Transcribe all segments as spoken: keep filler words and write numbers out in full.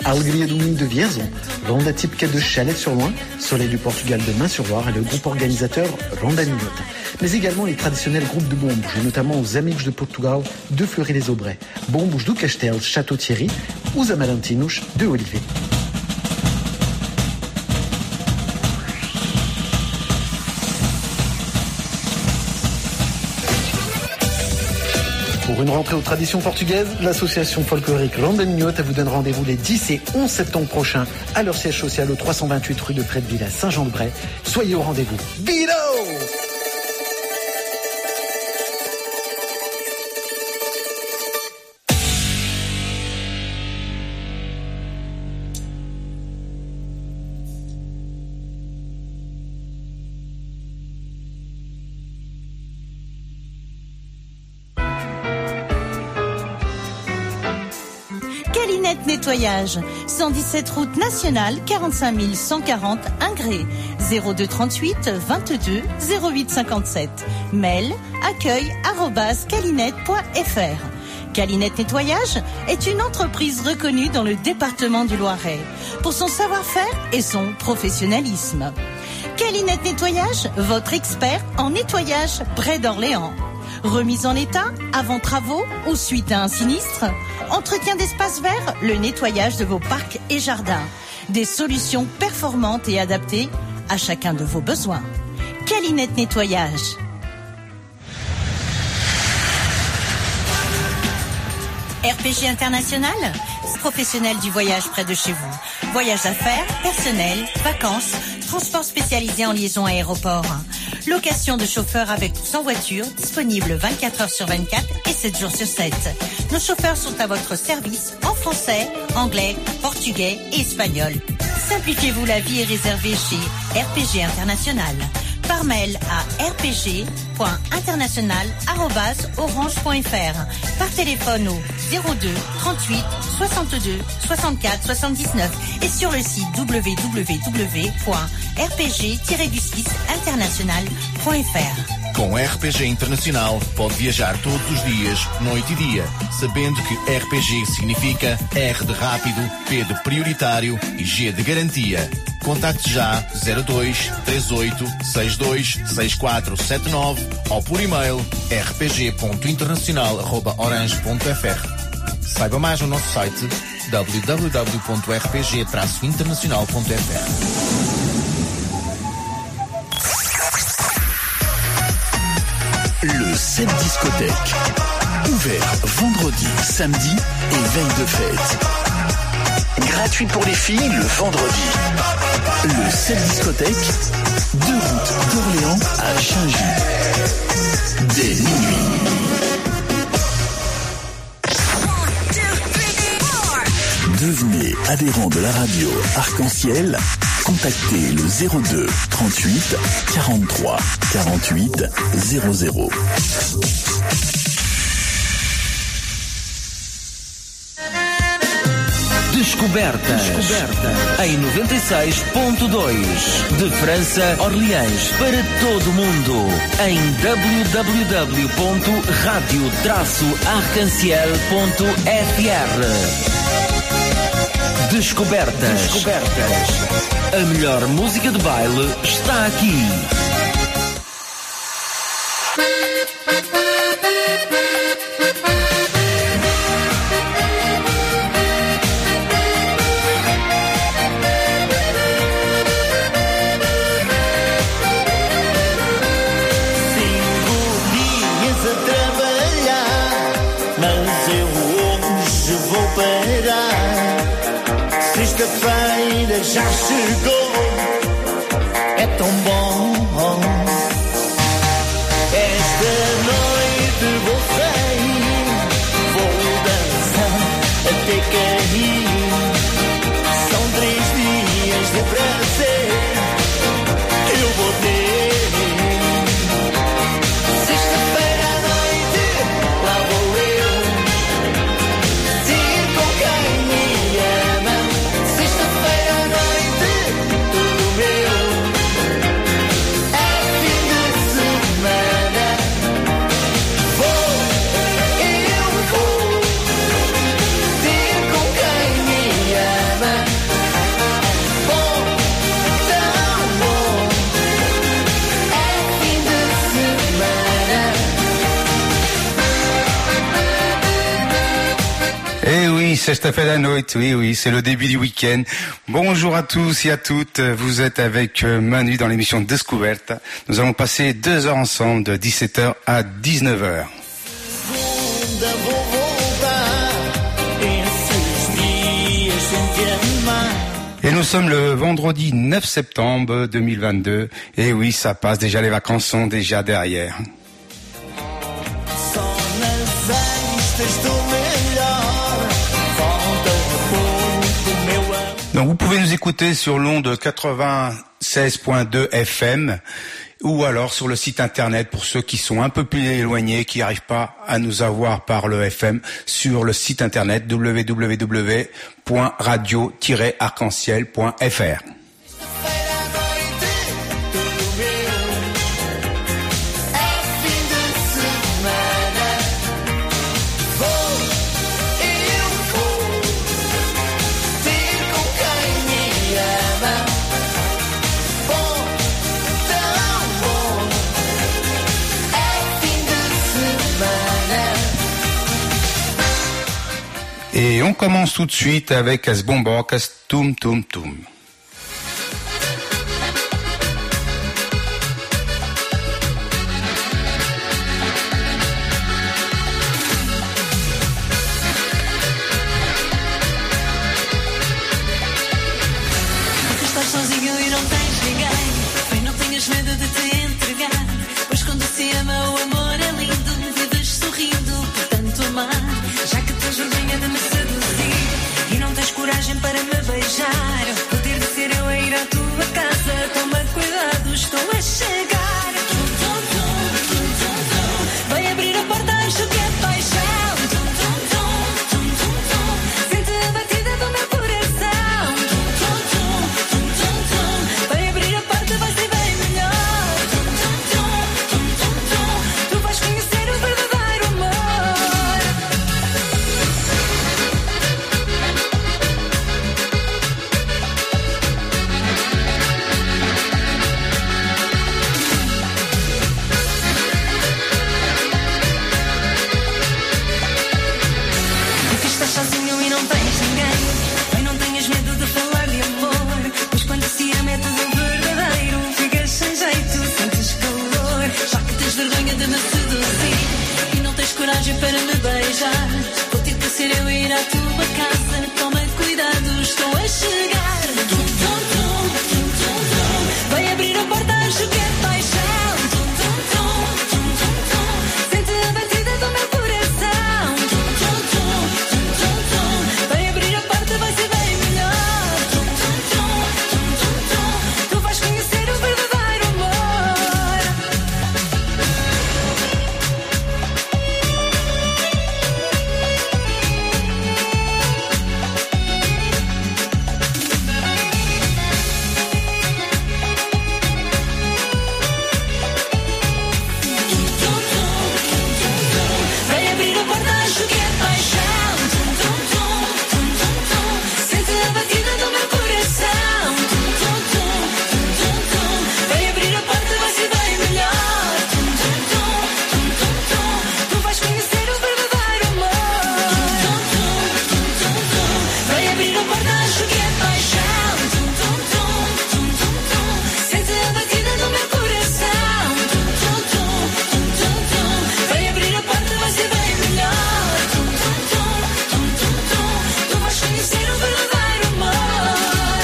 Alegria do Minho de Vierzon, Ronda Típica de Chalais-sur-Loing, Soleil du Portugal de Main-sur-Loire et le groupe organisateur Ronda Minhota. Mais également les traditionnels groupes de Bombouge, et notamment aux Amigos de Portugal de Fleury-les-Aubrais, Bombouge do Castelo, Château-Thierry, os Amarantinos de Olivet. Pour une rentrée aux traditions portugaises, l'association folklorique Ronda Minhota vous donne rendez-vous les dix et onze septembre prochains à leur siège social au trois cent vingt-huit rue de Prédeville à Saint-Jean-de-Bray. Soyez au rendez-vous. Biro! Nettoyage, cent dix-sept route nationale, quarante-cinq mille cent quarante Ingré, zéro deux trente-huit vingt-deux zéro huit cinquante-sept. Mail accueil arobase calinette point f r. Calinette Nettoyage est une entreprise reconnue dans le département du Loiret pour son savoir-faire et son professionnalisme. Calinette Nettoyage, votre expert en nettoyage près d'Orléans. Remise en état, avant travaux ou suite à un sinistre. Entretien d'espaces verts, le nettoyage de vos parcs et jardins. Des solutions performantes et adaptées à chacun de vos besoins. Calinette Nettoyage. R P G International, professionnel du voyage près de chez vous. Voyage d'affaires, personnel, vacances, transport spécialisé en liaison aéroport. Location de chauffeurs avec ou sans voiture, disponible vingt-quatre heures sur vingt-quatre et sept jours sur sept. Nos chauffeurs sont à votre service en français, anglais, portugais et espagnol. Simplifiez-vous la vie et réservez chez R P G International. Par mail à r p g point international arobase orange point f r. Par téléphone au zéro deux trente-huit soixante-deux soixante-quatre soixante-dix-neuf et sur le site w w w point r p g tiret du six international point f r. Com R P G Internacional pode viajar todos os dias, noite e dia, sabendo que R P G significa R de rápido, P de prioritário e G de garantia. Contacte já zero dois três oito seis dois seis quatro sete nove ou por e-mail r p g ponto internacional arroba orange ponto f r. Saiba mais no nosso site w w w ponto r p g traço internacional ponto f r. Le sept discothèque. Ouvert vendredi, samedi et veille de fête. Gratuit pour les filles le vendredi. Le sept discothèque. Deux routes d'Orléans à Chaingy. Dès minuit. Devenez adhérent de la radio Arc-en-Ciel. Contactez le zéro deux trente-huit quarante-trois quarante-huit zéro zéro. Descobertas, Descobertas em noventa e seis ponto dois de França, Orleans, para todo o mundo em w w w ponto radio traço arc-en-ciel ponto f r. Descobertas. Descobertas. A melhor música de baile está aqui. Sexta-feira já chegou, é tão bom. Esta noite vou sair, vou dançar até cair. São três dias de prazer que eu vou ter. Sexta-feira à noite, lá vou eu, ir com quem me ama. Sexta-feira à noite, tudo meu. sexta-feira à noite, oui, oui, c'est le début du week-end. Bonjour à tous et à toutes, vous êtes avec Manu dans l'émission Descoberta. Nous allons passer deux heures ensemble, de dix-sept heures à dix-neuf heures. Et nous sommes le vendredi neuf septembre deux mille vingt-deux. Et oui, ça passe, déjà les vacances sont déjà derrière. Donc vous pouvez nous écouter sur l'onde quatre-vingt-seize point deux F M ou alors sur le site internet pour ceux qui sont un peu plus éloignés, qui n'arrivent pas à nous avoir par le F M, sur le site internet w w w point radio tiret arc en ciel point f r. Et on commence tout de suite avec As Bombocas Tum Tum Tum. Estás sozinho e não tens ninguém, bem, não tenhas medo de te entregar, pois quando se ama o amor é lindo, vives sorrindo por tanto amar, já que tens vergonha de me seduzir e não tens coragem para me beijar, poder de ser eu a ir à tua casa, toma cuidado, estou a chegar. Tum, tum, tum, tum, tum, tum. Vai abrir a porta, acho que é paixão. Tum, tum, tum, tum, tum, tum. Sente a batida do meu coração. Tum, tum, tum, tum, tum, tum. Vai abrir a porta, vai ser bem melhor. Tum, tum, tum, tum, tum, tum. Tu vais conhecer o verdadeiro amor. Porque estás sozinho e não tens ninguém, bem, não tenhas medo de falar de amor, pois quando se ama é tudo verdadeiro, ficas sem jeito, sentes calor, já que tens vergonha de me seduzir e não tens coragem para me beijar, vou ter que ser eu a ir à tua casa, toma cuidado, estou a chegar. Tum, tum, tum, tum, tum, tum. Vai abrir a porta, acho que é paixão. Tum, tum, tum, tum, tum, tum. Sente a batida do meu coração. Tum, tum, tum, tum, tum, tum. Vai abrir a porta, vai ser bem melhor. Tum, tum, tum, tum, tum, tum. Tu vais conhecer o verdadeiro amor. Vai abrir a porta, acho que é paixão. Tum, tum, tum, tum, tum, tum. Sente a batida do meu coração. Tum, tum, tum, tum, tum, tum. Vai abrir a porta, vai ser bem melhor. Tum, tum, tum, tum, tum, tum. Tu vais conhecer o verdadeiro amor. Tum, tum, tum, tum, tum. Vai abrir a porta, acho que é paixão. Tum, tum, tum, tum, tum, tum. Sente a batida do meu coração. Tum, tum, tum, tum, tum, tum. Vai abrir a porta, vai ser bem melhor. Tum, tum, tum, tum, tum, tum. Tu vais conhecer o verdadeiro amor.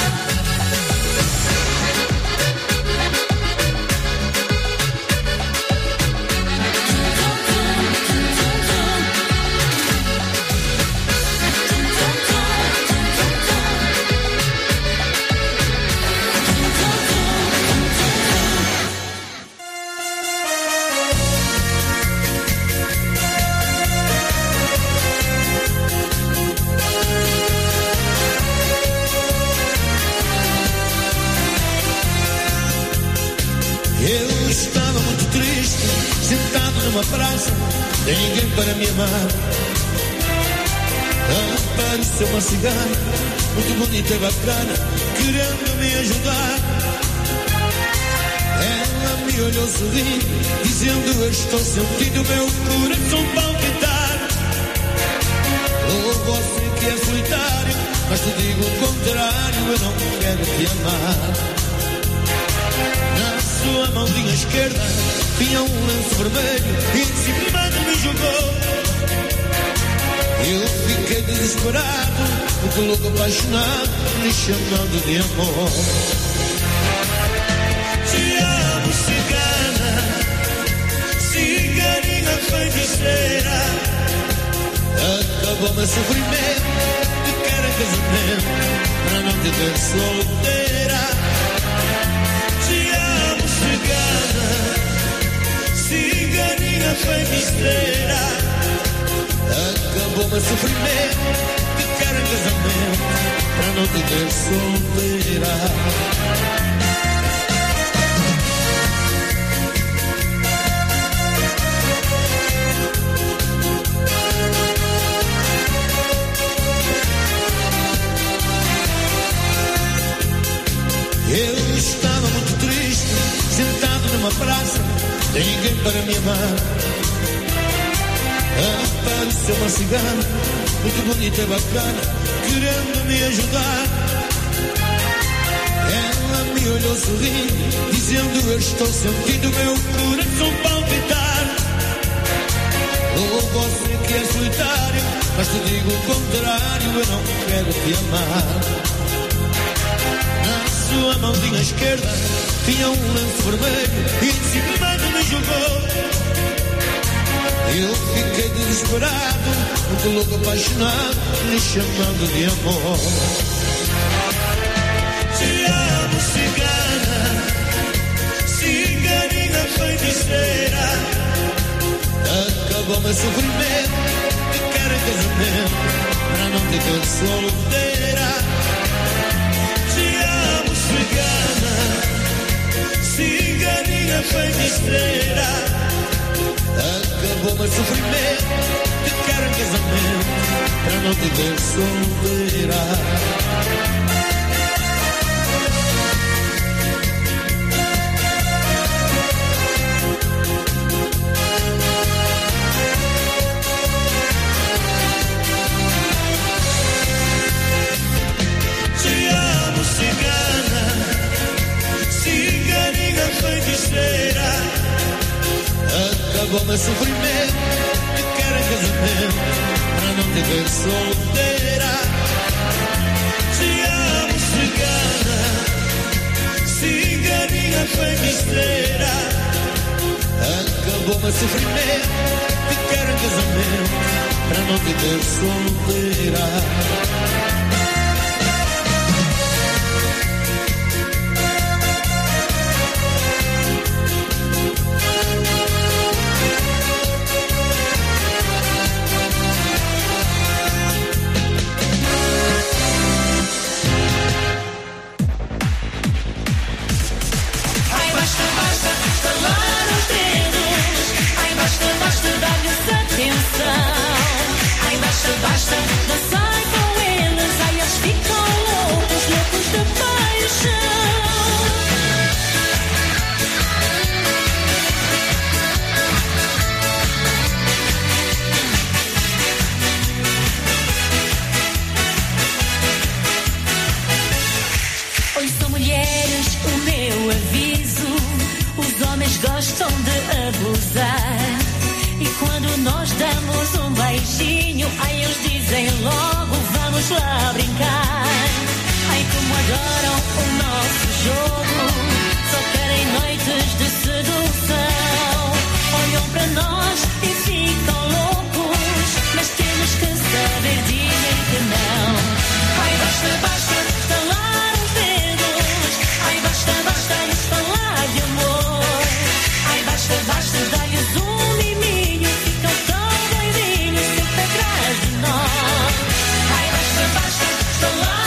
Eu estava muito triste, sentado numa praça, sem ninguém para me amar. Apareceu uma cigana, muito bonita e bacana, querendo me ajudar. Ela me olhou sorrindo, dizendo: eu estou sentindo meu coração palpitar. Oh, você que é solitário, mas te digo o contrário, eu não quero te amar. Na sua mãozinha esquerda tinha um lenço vermelho e em cima de me jogou. Eu fiquei desesperado, porque louco apaixonado, me chamando de amor. Te amo, cigana, ciganinha feiticeira. Acabou meu sofrimento, te quero em casamento, para não te ter solteira. Te amo, cigana, ciganinha feiticeira. Acabou meu sofrimento, te quero em casamento, para não te ter solteira. Eu estava muito triste, sentado numa praça, sem ninguém para me amar. Apareceu uma cigana, muito bonita e bacana, querendo me ajudar. Ela me olhou sorrindo, dizendo eu estou sentindo meu coração palpitar. Louco, sei que é solitário, mas te digo o contrário, eu não quero te amar. Na sua mãozinha esquerda tinha um lenço vermelho e em cima de me jogou. Eu fiquei desesperado, muito louco apaixonado, me chamando de amor. Te amo, cigana, ciganinha feiticeira. Acabou meu sofrimento, te quero em casamento, para não te ter solteira. Te amo, cigana, ciganinha feiticeira. Acabou meu sofrimento, te quero em casamento, para não te ter solteira. Te amo, cigana, ciganinha feiticeira. Acabou meu sofrimento, te quero em casamento, para não te ver solteira. Te amo, cigana, ciganinha feiticeira. Acabou meu sofrimento, te quero em casamento, para não te ver solteira. Basta, não sai com eles, ai eles ficam loucos, loucos de paixão. Oi, são mulheres, o meu aviso, os homens gostam de abusar. E quando nós damos um beijinho, ai eles dizem logo, vamos lá brincar. Ai como adoram o nosso jogo, só querem noites de sedução. Olham para nós e ficam loucos, mas temos que saber dizer que não. Ai basta, basta, estalar os dedos. Ai basta, basta, lhes falar de amor. Ai basta, basta, dar-lhes um miminho, ficam tão doidinhos sempre atrás de nós. Ai basta, basta, estalar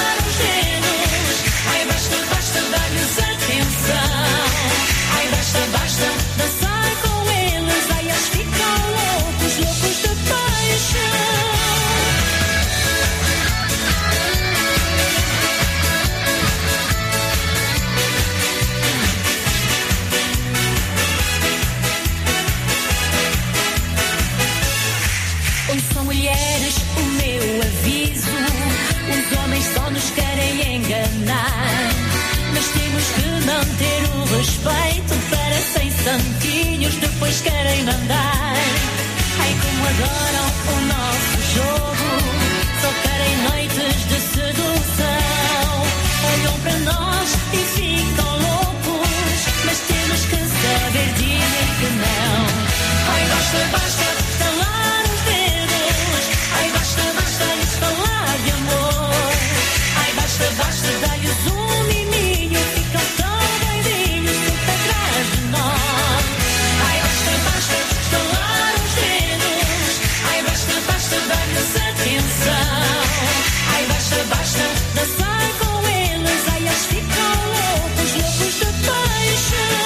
manter o respeito, parecem santinhos, depois querem mandar. Ai, como adoram o nosso jogo, só querem noites de sedução. Olham para nós e ficam loucos, mas temos que saber dizer que não. Ai, basta, basta estalar os dedos. Ai, basta, basta lhes falar de amor. Ai, basta, basta dar-lhes um miminho, ficam tão doidinhos sempre atrás de nós. Ai, basta, basta estalar os dedos. Ai, basta, basta dar-lhes atenção. Ai, basta, basta dançar com eles. Ai, eles ficam loucos, loucos de paixão.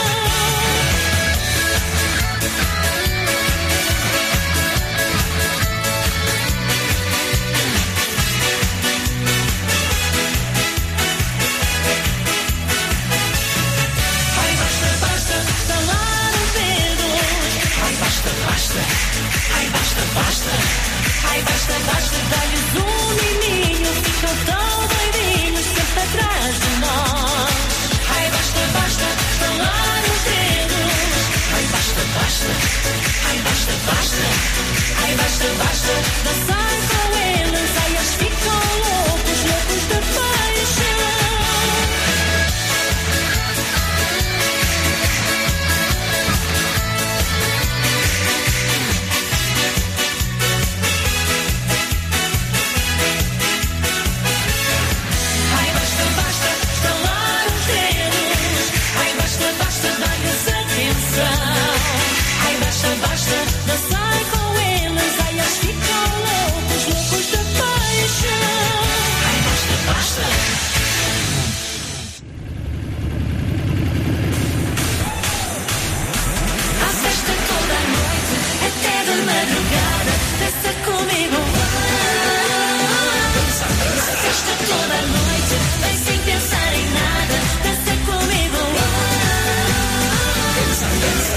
Ai, basta, basta estalar os dedos. Ai, basta, basta. Ai, basta, basta. Ai, basta, basta dar-lhes um miminho, ficam tão doidinhos sempre atrás de nós. Ai, basta, basta estalar os dedos. Ai, basta, basta. Ai, basta, basta. Ai, basta, basta dançar com eles. Ai, eles ficam loucos, loucos de paixão. Ai, basta, basta estalar os dedos. Ai, basta, basta dar-lhes atenção. Ai, basta, basta dançar com eles. Ai, eles ficam loucos, loucos de paixão. Ai, basta, basta. Há festa toda a noite, até de madrugada. Dança comigo. Há festa toda a noite, vem sem pensar em nada. Dança comigo. Dança, dança.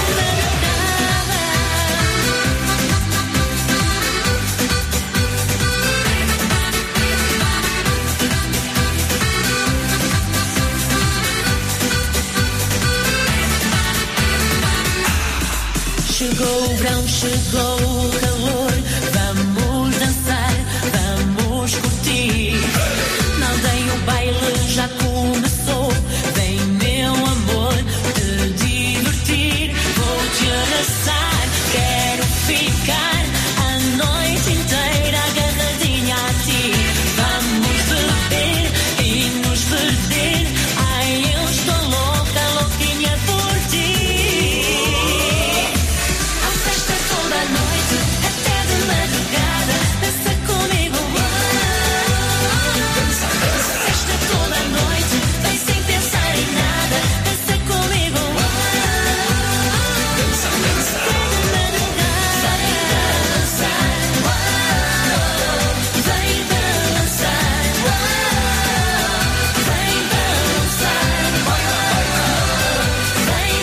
Chegou o verão, chegou o calor. Vamos dançar, vamos curtir. Na aldeia o baile já começou. Vem, meu amor, te divertir. Vou te abraçar, quero ficar a noite inteira agarradinha a ti. Vamos beber e nos perder. Ai, eu estou louca, louquinha por ti. Há festa toda a noite, até de madrugada. Dança comigo. Dança, dança. Festa toda a noite, vem sem pensar em nada. Dança comigo. Dança, dança. Até de madrugada. Vem dançar. Vem dançar. Vem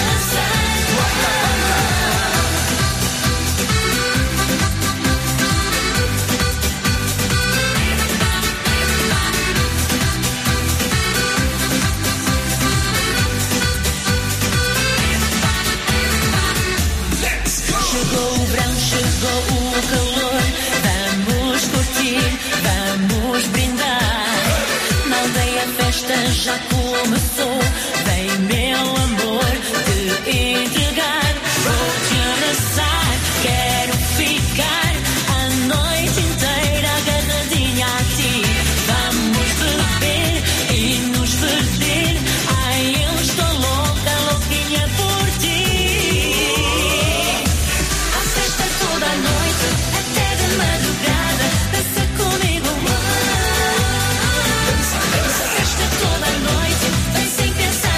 Chegou o verão, chegou o calor. Vamos curtir, vamos brindar. Na aldeia a festa já começou. Vem, meu amor, te entregar. Vou te abraçar, quero ficar a noite inteira agarradinha a ti. Vamos beber e nos perder. Ai, eu estou louca, louquinha por ti. Há festa toda a noite, até de madrugada. Dança comigo. Dança, dança. Festa toda a noite, vem sem pensar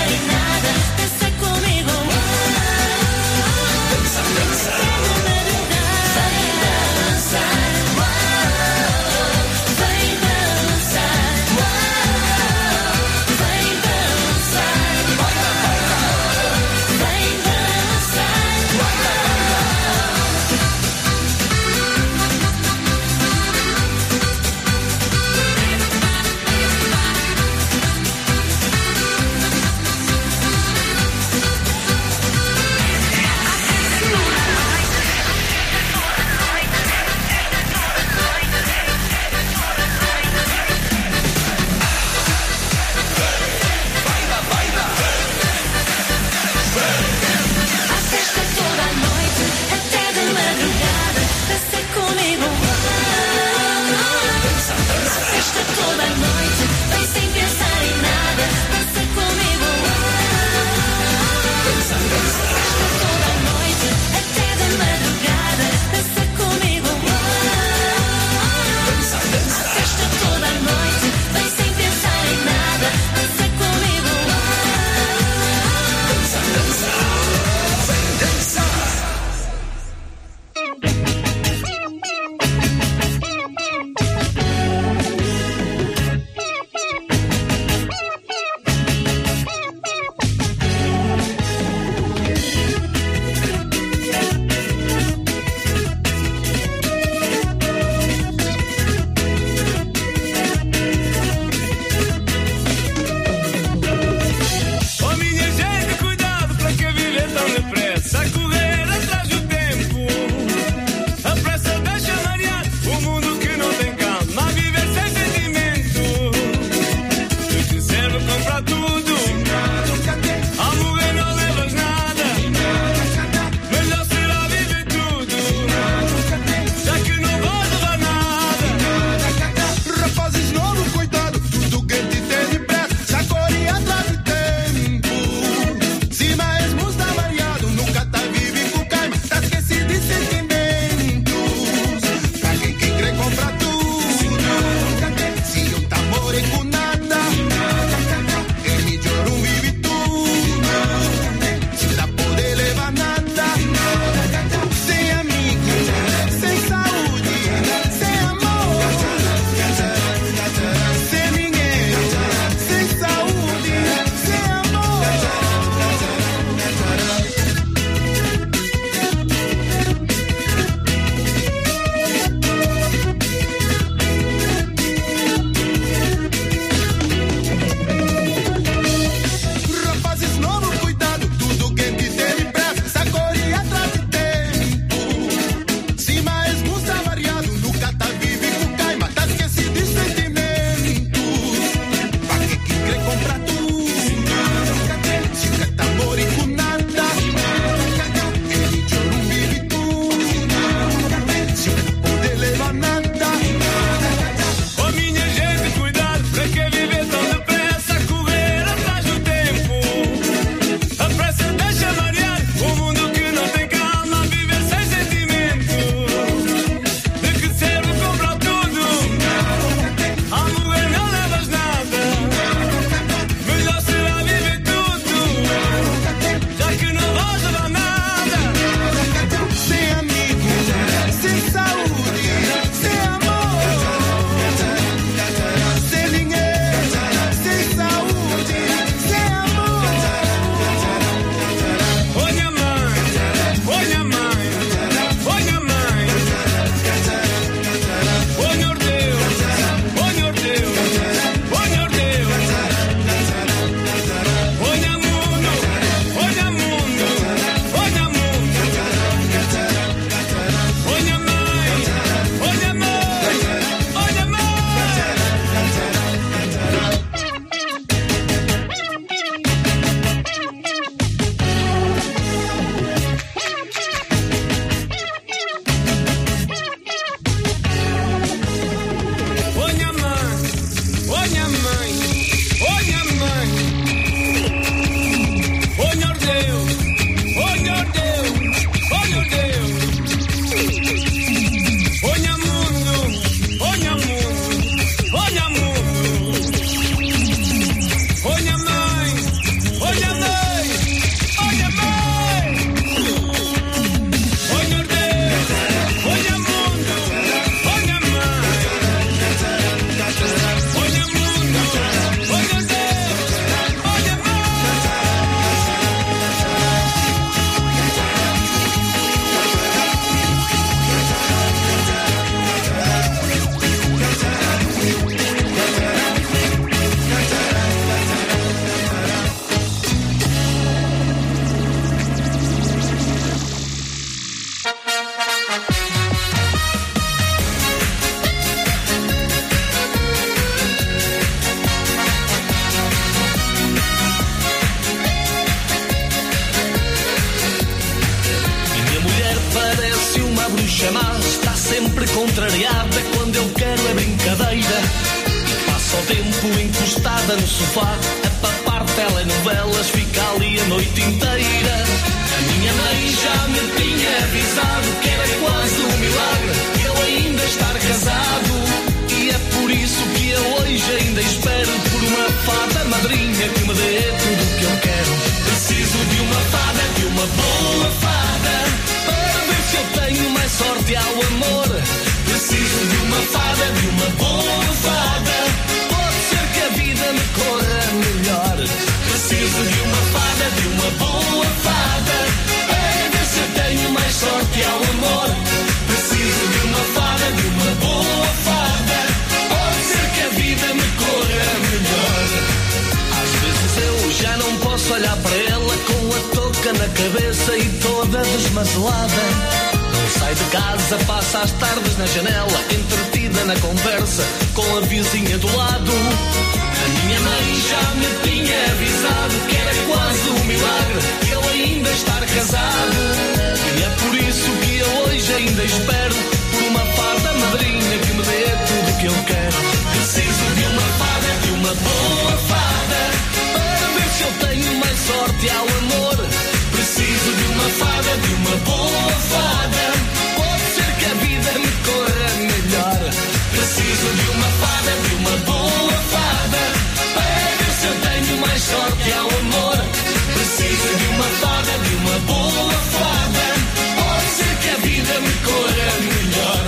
tempo encostada no sofá, a papar telenovelas, fica ali a noite inteira. A minha mãe já me tinha avisado que era quase um milagre ele ainda estar casado. E é por isso que eu hoje ainda espero por uma fada madrinha que me dê tudo o que eu quero. Preciso de uma fada, de uma boa fada, para ver se eu tenho mais sorte ao amor. Preciso de uma fada, de uma boa fada, pode ser que a vida me corra melhor. Preciso de uma fada, de uma boa fada, para ver se eu tenho mais sorte ao amor. Preciso de uma fada, de uma boa fada, pode ser que a vida me corra melhor. Às vezes eu já não posso olhar para ela com a touca na cabeça e toda desmazelada. Sai de casa, passa as tardes na janela, entretida na conversa com a vizinha do lado. A minha mãe já me tinha avisado que era quase um milagre ele ainda estar casado. E é por isso que eu hoje ainda espero por uma fada madrinha que me dê tudo o que eu quero. Preciso de uma fada, de uma boa fada, para ver se eu tenho mais sorte ao amor. Preciso de uma fada, de uma boa fada, pode ser que a vida me corra melhor. Preciso de uma fada, de uma boa fada, para ver se eu tenho mais sorte ao amor. Preciso de uma fada, de uma boa fada, pode ser que a vida me corra melhor.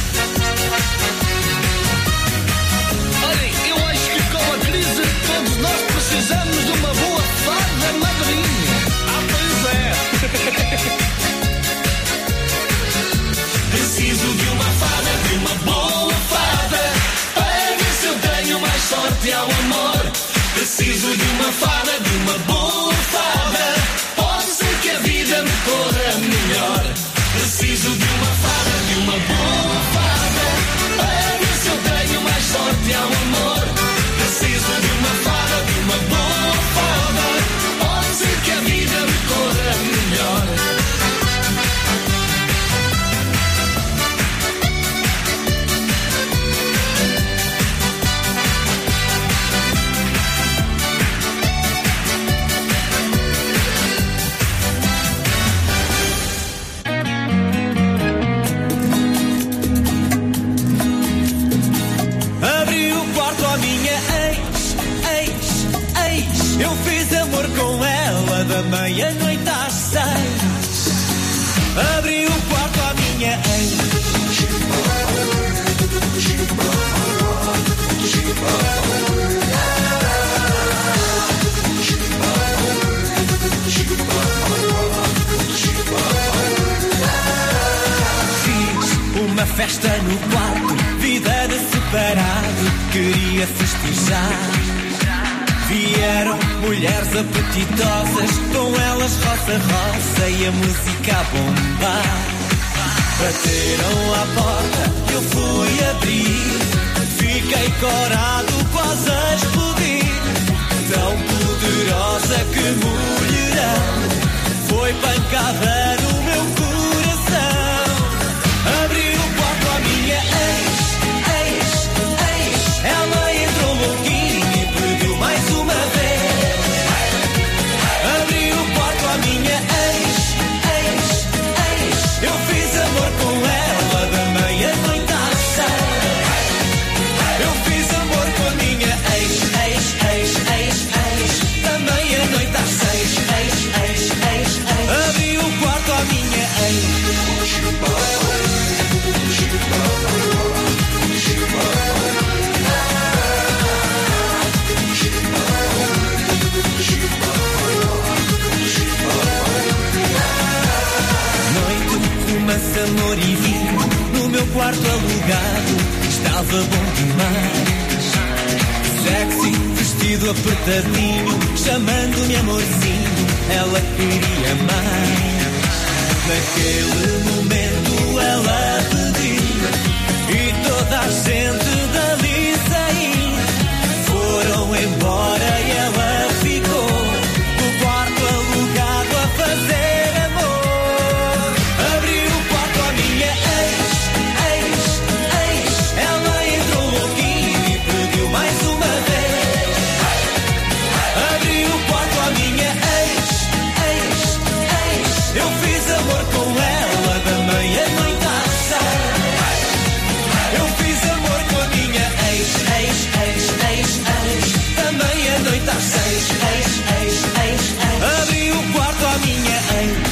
Olhem, eu acho que com a crise todos nós precisamos de uma boa fada madrinha. Ah, pois é. Preciso de uma fada, de uma boa fada, para ver se eu tenho mais sorte ao amor. Preciso de uma fada, de uma boa fada, pode ser que a vida me corra melhor. Preciso de uma fada, de uma boa fada, para ver se eu tenho mais sorte ao amor. Preciso de uma fada, de uma boa fada, pode ser que a vida me corra melhor. Eu fiz amor com ela da meia-noite às seis. Abri o quarto à minha ex. Fiz uma festa no quarto, vida de separado, queria festejar. Vieram mulheres apetitosas, com elas roça-roça e a música a bombar. Bateram à porta, eu fui abrir, fiquei corado, quase a explodir. Tão poderosa que mulherão, foi pancada no meu coração. Abri o quarto à minha ex, ex, ex, ela entrou louquinha e pediu mais uma vez. Abri o quarto à minha ex, ex, ex, eu fiz amor com ela da meia-noite às seis. Eu fiz amor com a minha ex, ex, ex, ex, ex, da meia-noite às seis, ex, ex, ex, ex. Abri o quarto à minha ex. Romance, amor e vinho, no meu quarto alugado, estava bom demais. Sexy, vestido apertadinho, chamando-me amorzinho, ela queria mais. Naquele momento ela pediu, e toda a gente dali saiu. Foram embora e ela ficou no quarto alugado a fazer. Mais uma ex, ex, ex, ex, ex. Abri o quarto à minha ex.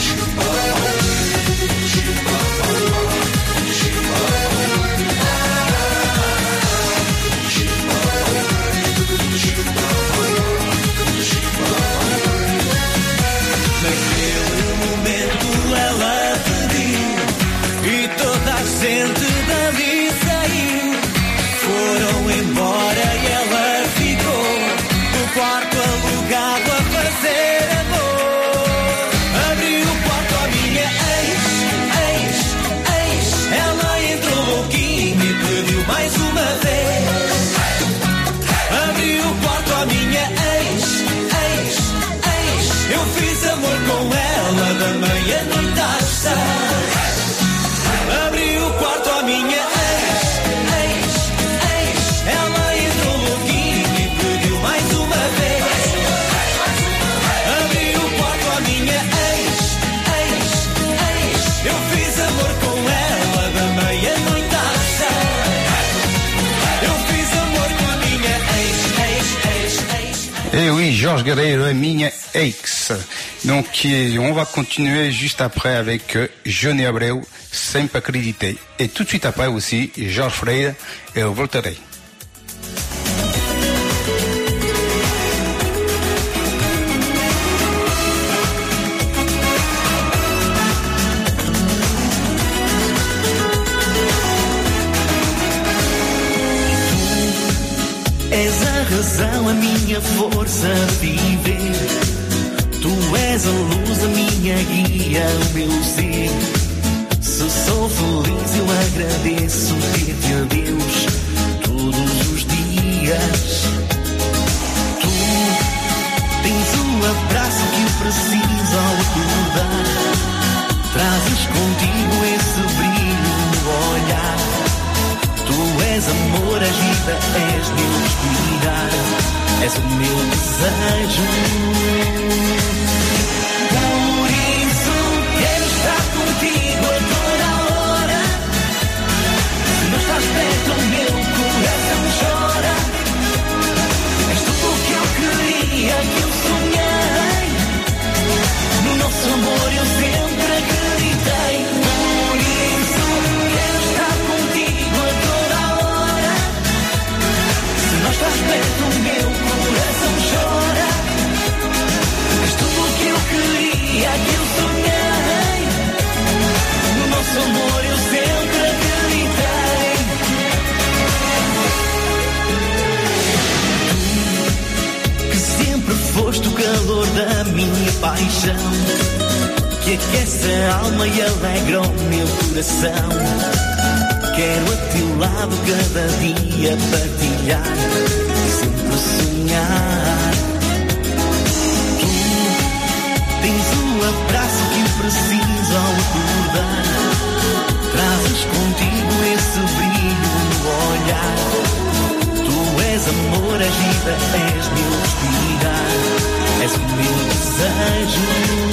Naquele momento ela pediu e toda a gente dali saiu. Foram embora e ela ficou no quarto alugado a fazer amor. Abri o quarto à minha ex, ex, ex. Ela entrou louquinha e pediu mais uma vez. Abri o quarto à minha ex, ex, ex. Eu fiz amor com ela da meia-noite às seis. Abri o quarto à minha ex. Et oui, Jorge Guerreiro est minha ex. Donc, on va continuer juste après avec Johnny Abreu, Sempre Acreditei. Et tout de suite après aussi, Jorge Freire et Voltarei. És a razão, a minha força a viver. Tu és a luz, a minha guia, o meu ser. Se sou feliz eu agradeço ter-te a Deus todos os dias. Tu tens um abraço que eu preciso ao acordar. Trazes contigo esse brilho no olhar. Tu és amor, és vida, és meu respirar, és o meu desejo. Por isso quero estar contigo a toda hora. Se não estás perto, o meu coração chora. És tudo o que eu queria, que eu sonhei. No nosso amor eu sempre acreditei. Por isso quero estar contigo a toda hora. Se não estás perto, o meu coração chora. És tudo o que eu queria, que eu sonhei. No nosso amor eu sempre acreditei. Tu, que sempre foste o calor da minha paixão, que aquece a alma e alegra o meu coração. Quero a teu lado cada dia partilhar, sempre sonhar. Tu tens um abraço que eu preciso ao acordar. Trazes contigo esse brilho no olhar. Tu és amor, és vida, és meu respirar, és o meu desejo.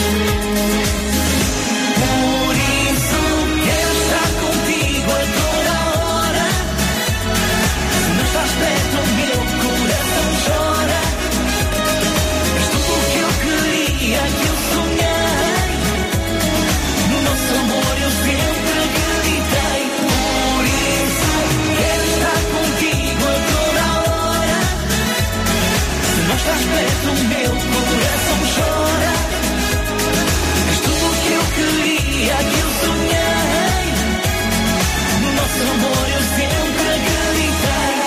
Por isso quero estar contigo a toda hora. Se não estás perto, o meu coração chora. És tudo o que eu queria, que eu sonhei. No nosso amor eu sempre acreditei. Por isso quero estar contigo a toda hora. Se não estás perto, o meu coração chora. És tudo o que eu queria, que eu sonhei. No nosso amor eu sempre acreditei.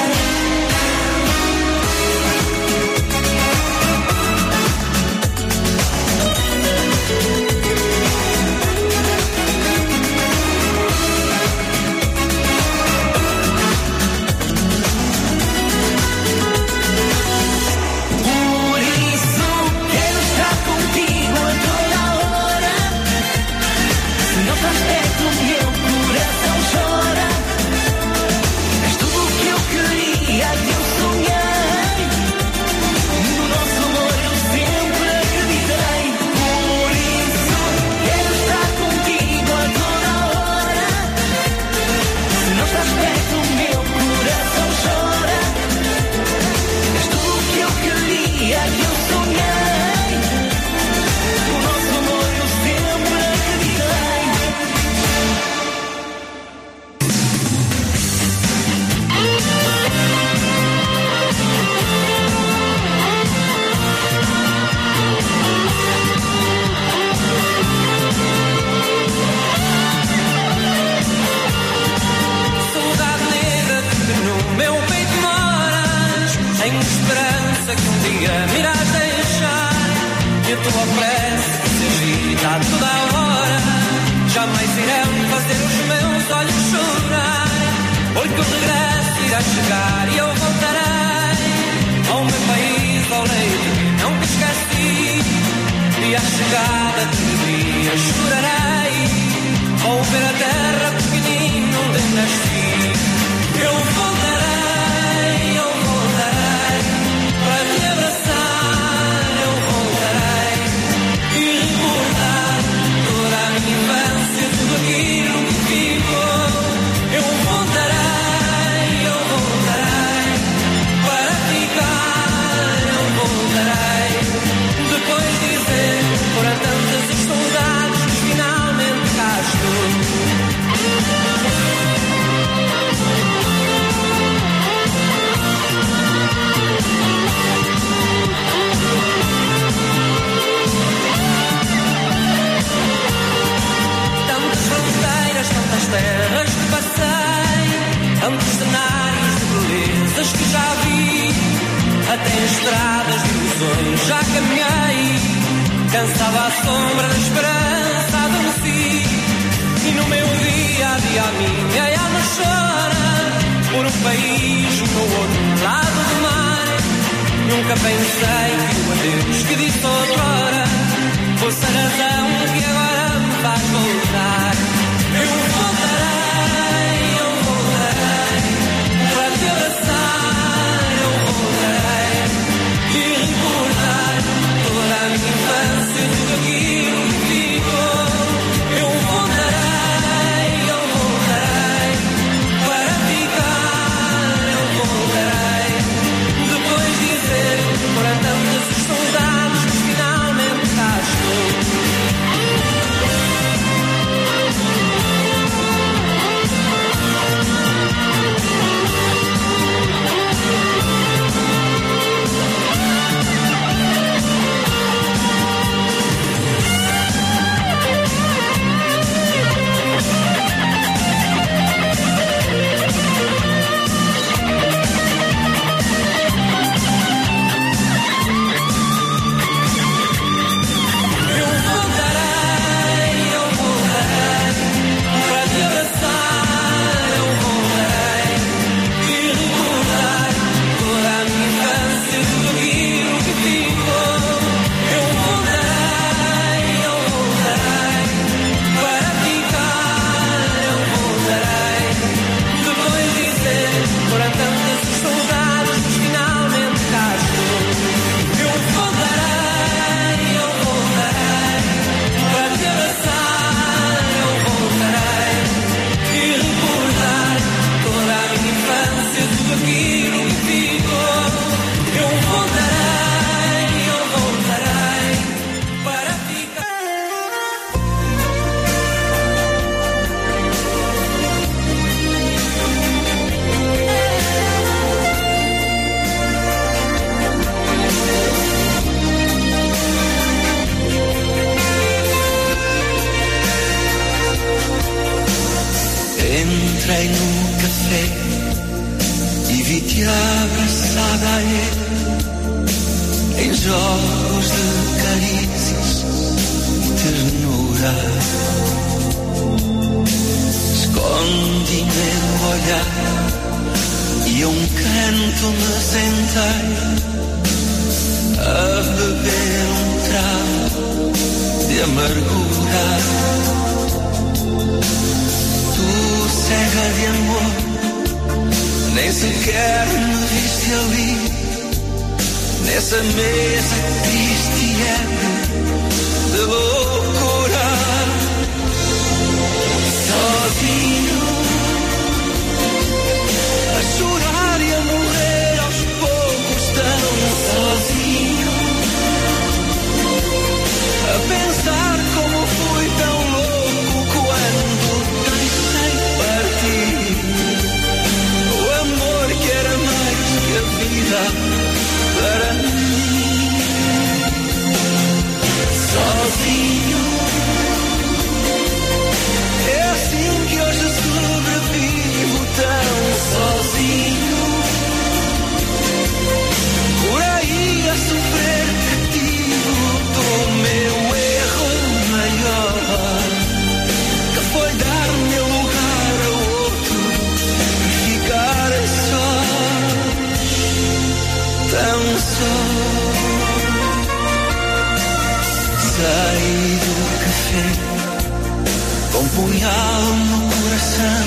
Por isso quero estar contigo esperança que um dia me irás deixar. E a tua prece se agita a toda a hora, jamais irão fazer os meus olhos chorar. Pois que o regresso irá chegar e eu voltarei ao meu país, ao leito que não te esqueci. E à chegada de dia chorarei ao ver a terra pequenina onde nasci. Eu voltarei, eu voltarei para te abraçar, eu voltarei e recordar toda a minha infância, tudo aquilo que ficou. Eu voltarei, eu voltarei para ficar, eu voltarei. Depois dizer, foram tantas as saudades que finalmente cá estou. Tantas fronteiras, tantas terras que passei, tantos cenários de belezas que já vi, até estradas de ilusões já caminhei, cansava a sombra da esperança, adormeci. E no meu dia a dia a minha alma chora por um país no outro lado do mar. Nunca pensei que o adeus que disse outrora fosse a razão que agora me faz voltar. Eu voltarei, eu voltarei para te abraçar, eu voltarei e recordar toda a minha infância, tudo aquilo que ficou. Eu voltarei, eu voltarei para ficar, eu voltarei. Depois dizer, foram tantas as saudades que finalmente cá estou. Entrei num café e vi-te abraçada a ele, em jogos de carícias e ternura. Escondi-me no olhar e a um canto me sentei a beber um trago de amargura. Tu, cega de amor, nem sequer me viste ali, nessa mesa triste e ebria de loucura. Sozinho, a chorar e a morrer aos poucos, tão sozinho, a pensar como fui tão louco quando o amor que era mais que a vida para mim. Sozinho, é assim que hoje sobrevivo, tão sozinho. Por aí Saí do café com um punhal no coração,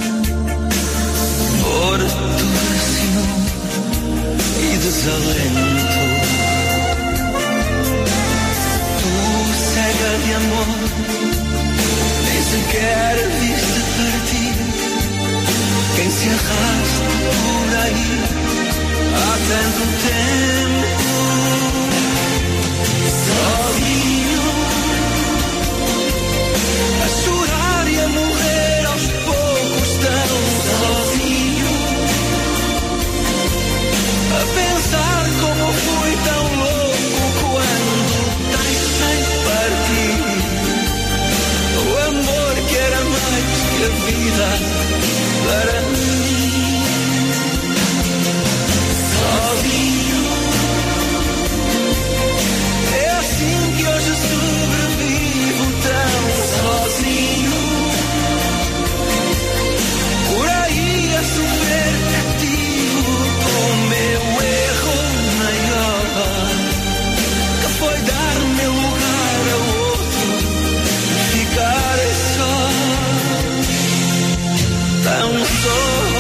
morto de ciúme e desalento. Tu, cega de amor, nem sequer viste partir quem se arrasta por aí há tanto tempo. Sozinho, a chorar e a morrer aos poucos, tão sozinho, a pensar como fui tão louco quando deixei partir o amor que era mais que a vida para mim. Sozinho, é assim que hoje sobrevivo tão sozinho, por aí a sofrer cativo com o meu erro maior, que foi dar o meu lugar a outro e ficar só, tão só.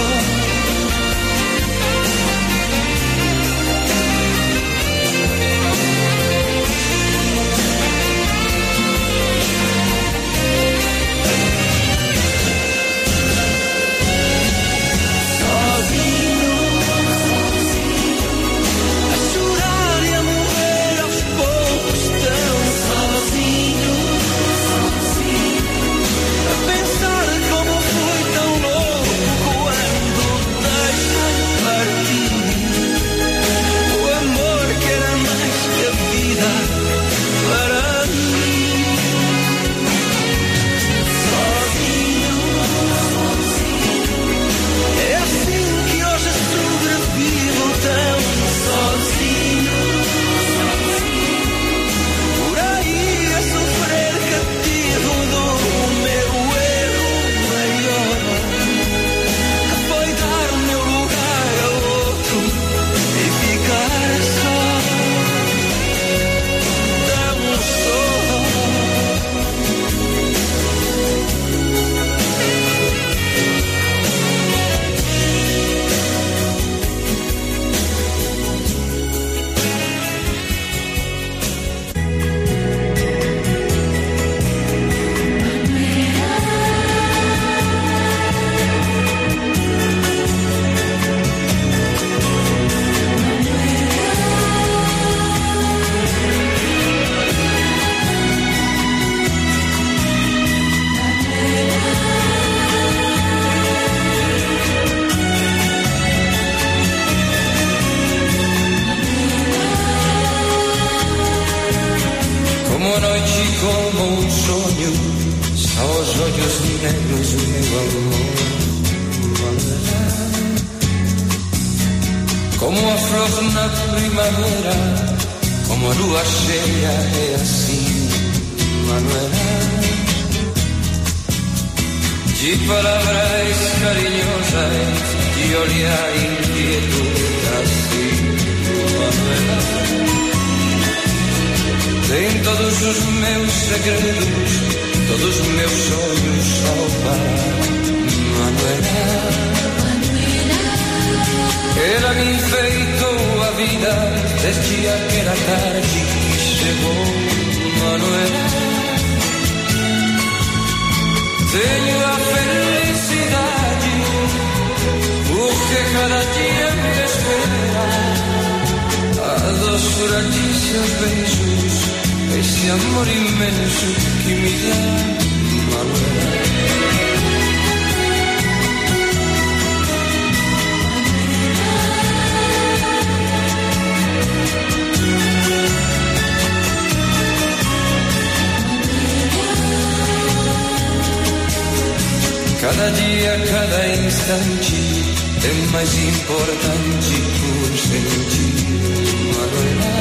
Cada dia, cada instante é mais importante por sentir, Manuela.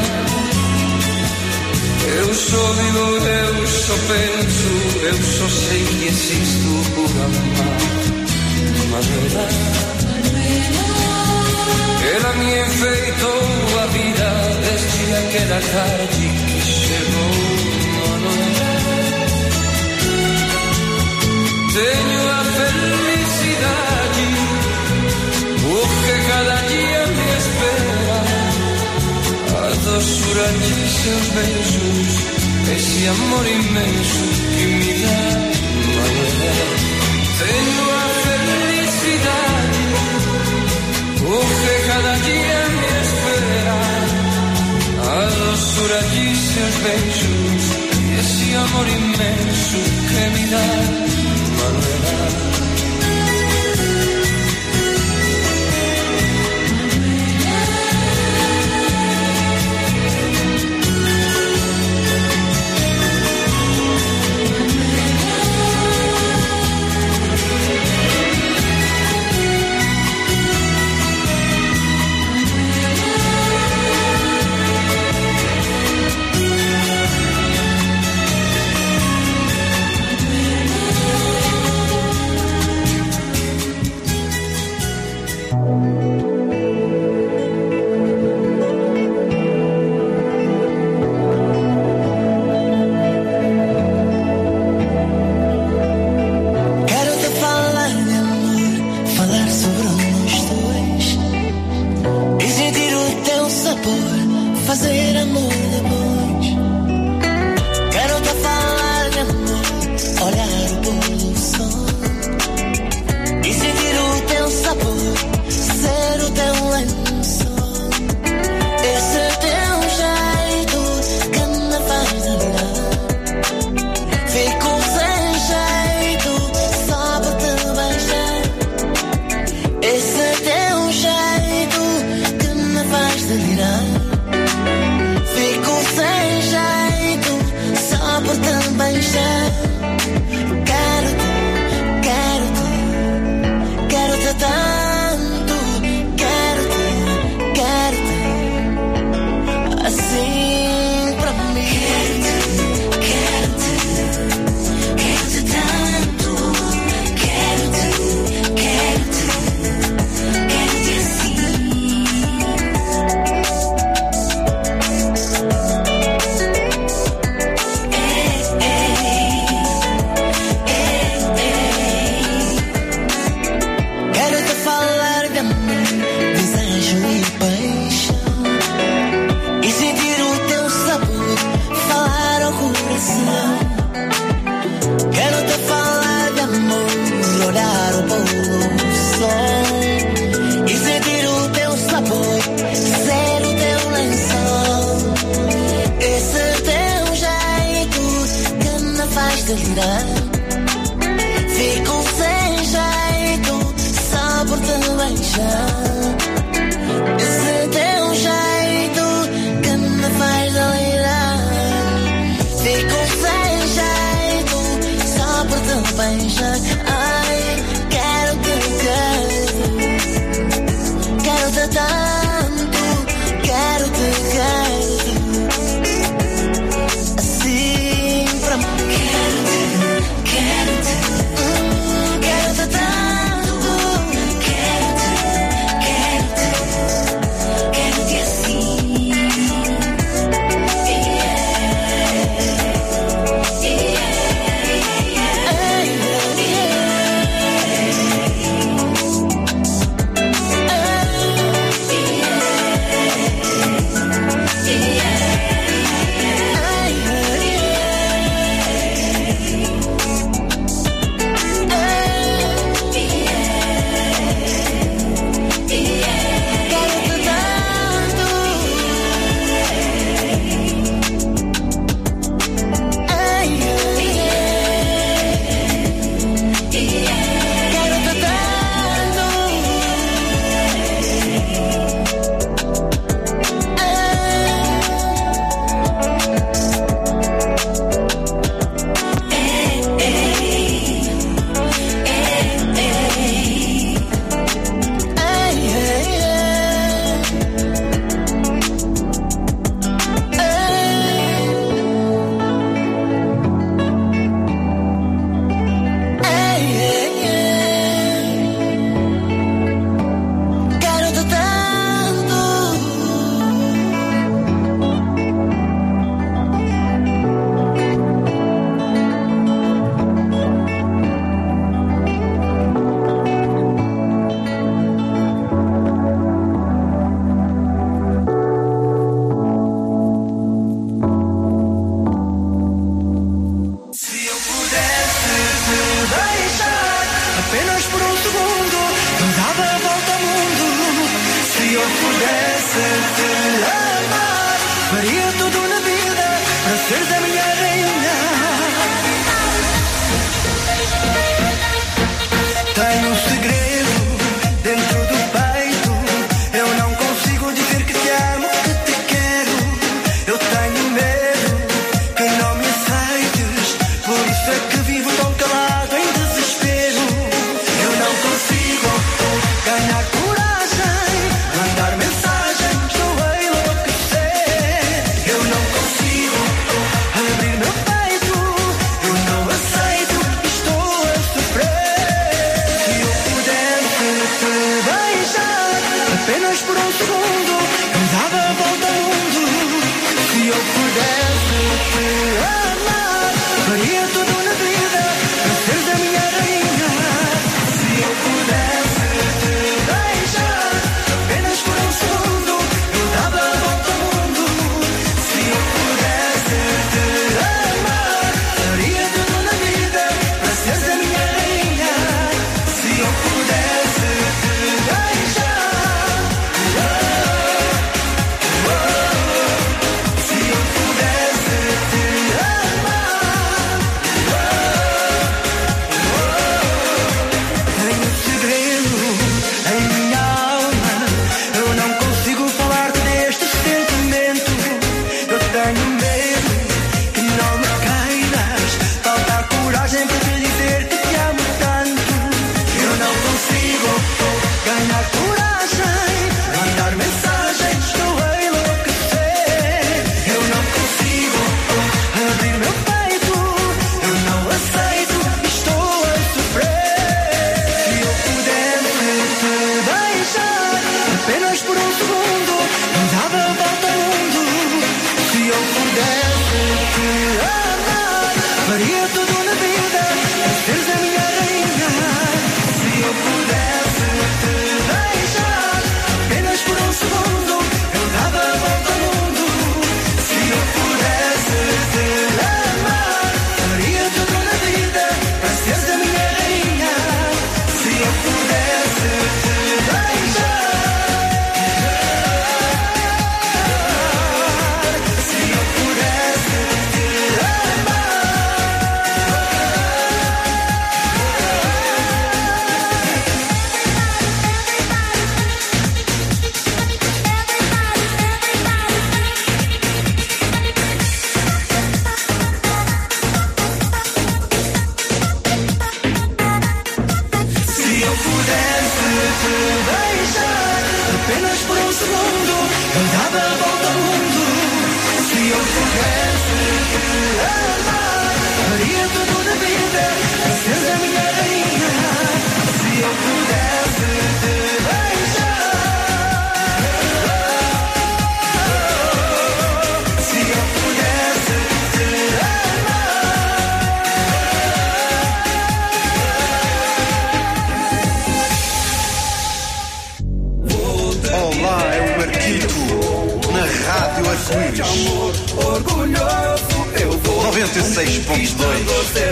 Eu só vivo, eu só penso, eu só sei que existo por amar, Manuela. Ela me enfeitou a vida tarde que chegou, Manuel. Tenho a felicidade, porque cada dia me espera a doçura de seus beijos, esse amor imenso que me dá, Manuel. Tenho a felicidade, porque cada dia me espera a doçura de seus beijos, esse amor imenso que me dá, Manuela. Fazer amor depois. Quero te falar de amor, olhar o pôr do sol e sentir o teu sabor, ser o teu lençol. Esse teu jeito que me faz lembrar. Fico sem jeito só por te beijar. Esse teu jeito que me faz delirar. Por também já quero-te, quero-te, quero-te tanto, quero-te, quero-te, assim pra mim. Quero-te, quero-te, quero-te tanto, quero-te, quero-te, quero-te assim. Quero te falar de amor, olhar o pôr do sol e sentir o teu sabor, ser o teu lençol. Esse teu jeito que me faz delirar. Fico sem jeito só por te beijar. Esse teu jeito que me faz delirar. Fico sem jeito só por te beijar. Ai, quero-te, quero-te, quero-te tanto, quero-te, quero-te, assim pra mim. Quero-te, quero-te, hum, quero-te tanto, quero-te, quero-te, quero-te assim. Yeah. amar. Faria tudo na vida para seres a minha rainha. Se eu pudesse te beijar, se eu pudesse te Olá, é o Marquito, na Rádio Arco-Íris. orgulhoso, eu vou noventa e seis ponto dois.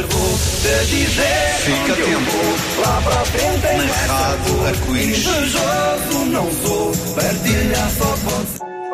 Fica atento. Lá para frente é na Rádio Arco-Íris. Invejoso não sou, partilhar só pode.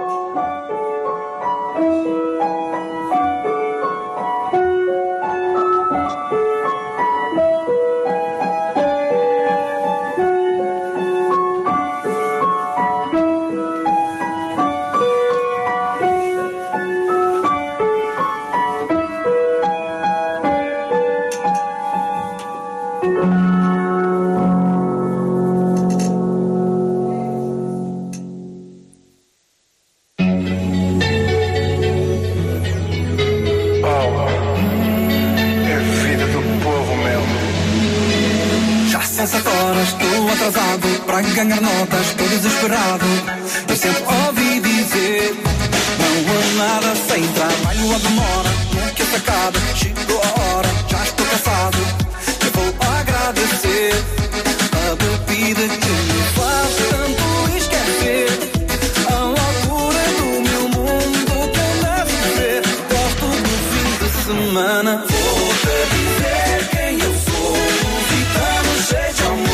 Para ganhar notas, estou desesperado. Eu sempre ouvi dizer: não há nada sem trabalho ou demora. Nunca é sacada, chegou a hora, já estou cansado. Eu vou agradecer a bebida que me faz tanto esquecer a loucura do meu mundo que anda a viver. Gosto do fim de semana. Vou-te dizer quem eu sou, lusitano cheio de amor.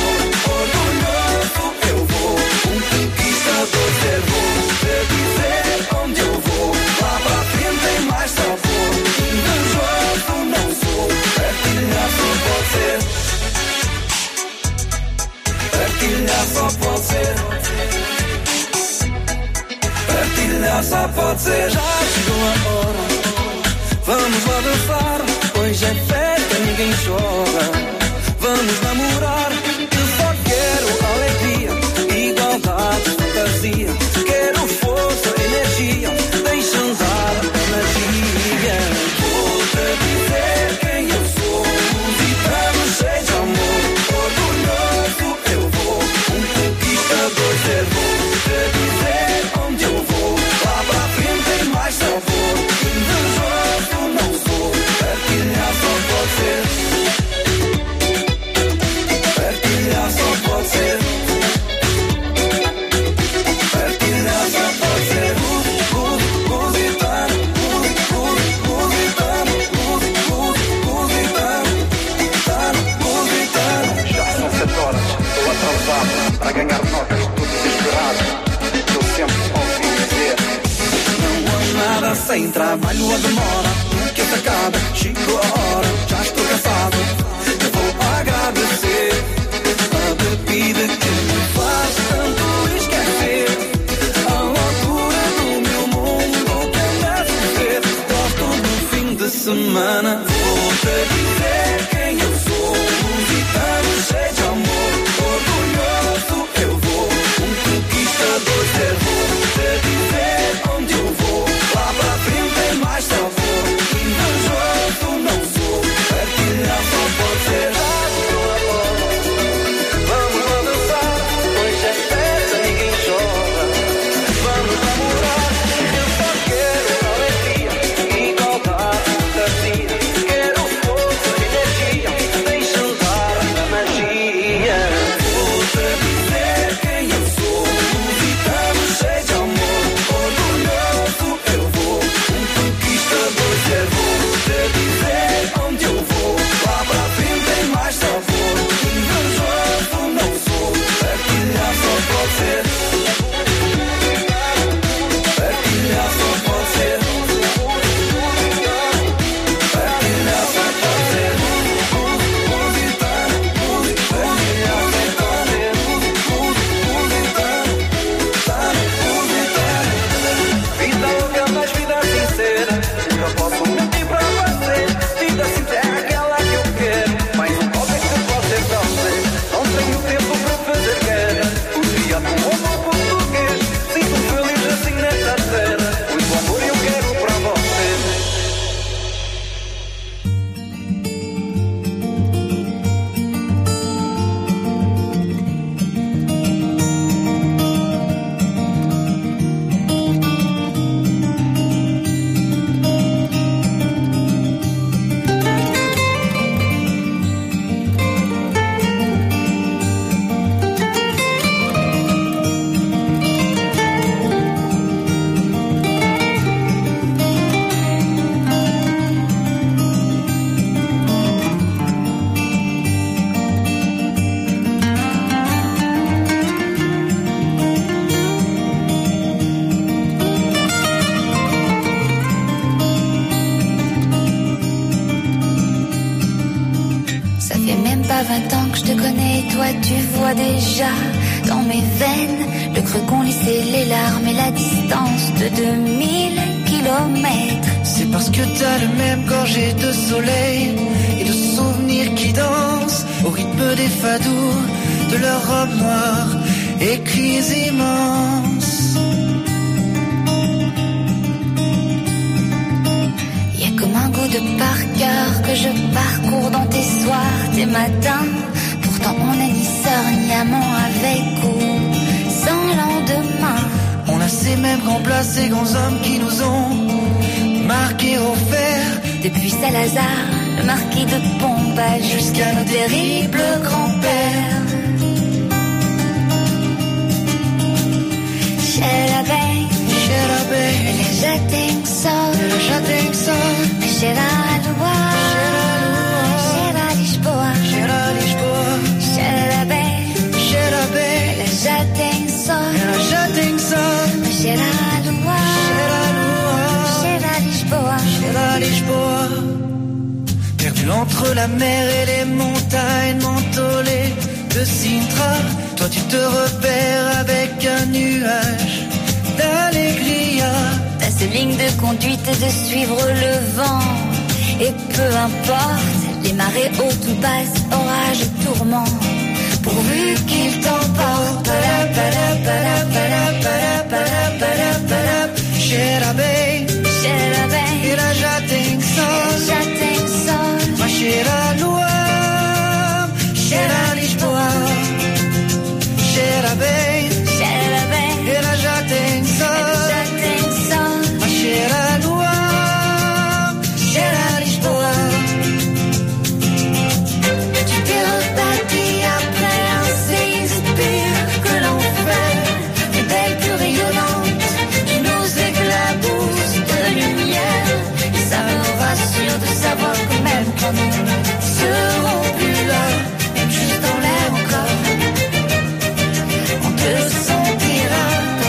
Só pode ser, partilhar só pode ser. Já chegou a hora, vamos lá dançar. Hoje é festa, ninguém chora. Vamos namorar, eu só quero alegria, igualdade, fantasia. Quero força, energia, deixa andar a magia. Vou-te dizer quem eu sou, lusitano cheio de amor. Orgulhoso eu vou, um conquistador ser. Vou-te dizer onde eu vou, lá pra frente tem mais sabor. Invejoso não sou, partilhar só pode ser. Partilhar só pode ser. Partilhar só pode ser. Lusitano, lusitano, lusitano, lusitano. Já são sete horas, estou atrasado. Para ganhar notas, estou desesperado. Eu sempre ouvi dizer: não há nada sem trabalho ou demora. Nunca se acaba, chegou a hora, já estou cansado. Eu vou agradecer a bebida que me faz tanto esquecer a loucura do meu mundo que anda a viver. Gosto do fim de semana. Vou-te dizer quem eu sou, lusitano cheio de amor. Orgulhoso eu vou, um conquistador ser. Vou-te dizer onde eu vou, lá pra frente tem mais sabor. Invejoso não sou, partilhar só pode ser. Vamos lá dançar, hoje é festa, ninguém chora. Vamos namorar, eu só quero alegria, igualdade, fantasia. Quero força, pas vingt ans que je te connais, toi tu vois déjà dans mes veines le creux qu'ont laissé les larmes et la distance de deux mille kilomètres. C'est parce que t'as le même gorgée de soleil et de souvenirs qui dansent au rythme des fadous de leur robe noire et cris immenses. Y a comme un goût de par cœur que je parcours dans tes soirs, tes matins. Pourtant on n'est ni sœur ni amant, avec ou sans lendemain. On a ces mêmes grands plats, ces grands hommes qui nous ont marqué au fer. Depuis Salazar, le marquis de Pombal, jusqu'à nos terribles grands-pères. Sherabay, Sherabay, le jating sol, le jating sol, Sheralua, Shera Lisboa, Shera Lisboa, Sherabay, Sherabay, le jating sol, le jating sol, Sheralua, Shera Lisboa, Shera Lisboa. Perdu entre la mer et les montagnes mentholées de Sintra, toi tu te repères avec un nuage d'allégria. Ta seule ligne de conduite est de suivre le vent. Et peu importe les marées hautes ou basses, orages et tourments, pourvu qu'il t'emporte. Sherabay, Sherabay, et la jating sol, jating sol, ma Shera Lua, Shera Lisboa. Sherabay, Sherabay, et la jating sol, jating sol, ma Shera Lua, Shera Lisboa. Tu t'es rebâti après un séisme que l'enfer, des belles plus rayonnantes qui nous éclaboussent de lumière. Et ça me rassure de savoir que même quand nous ne serons plus là, même juste dans l'air encore, on te sentira.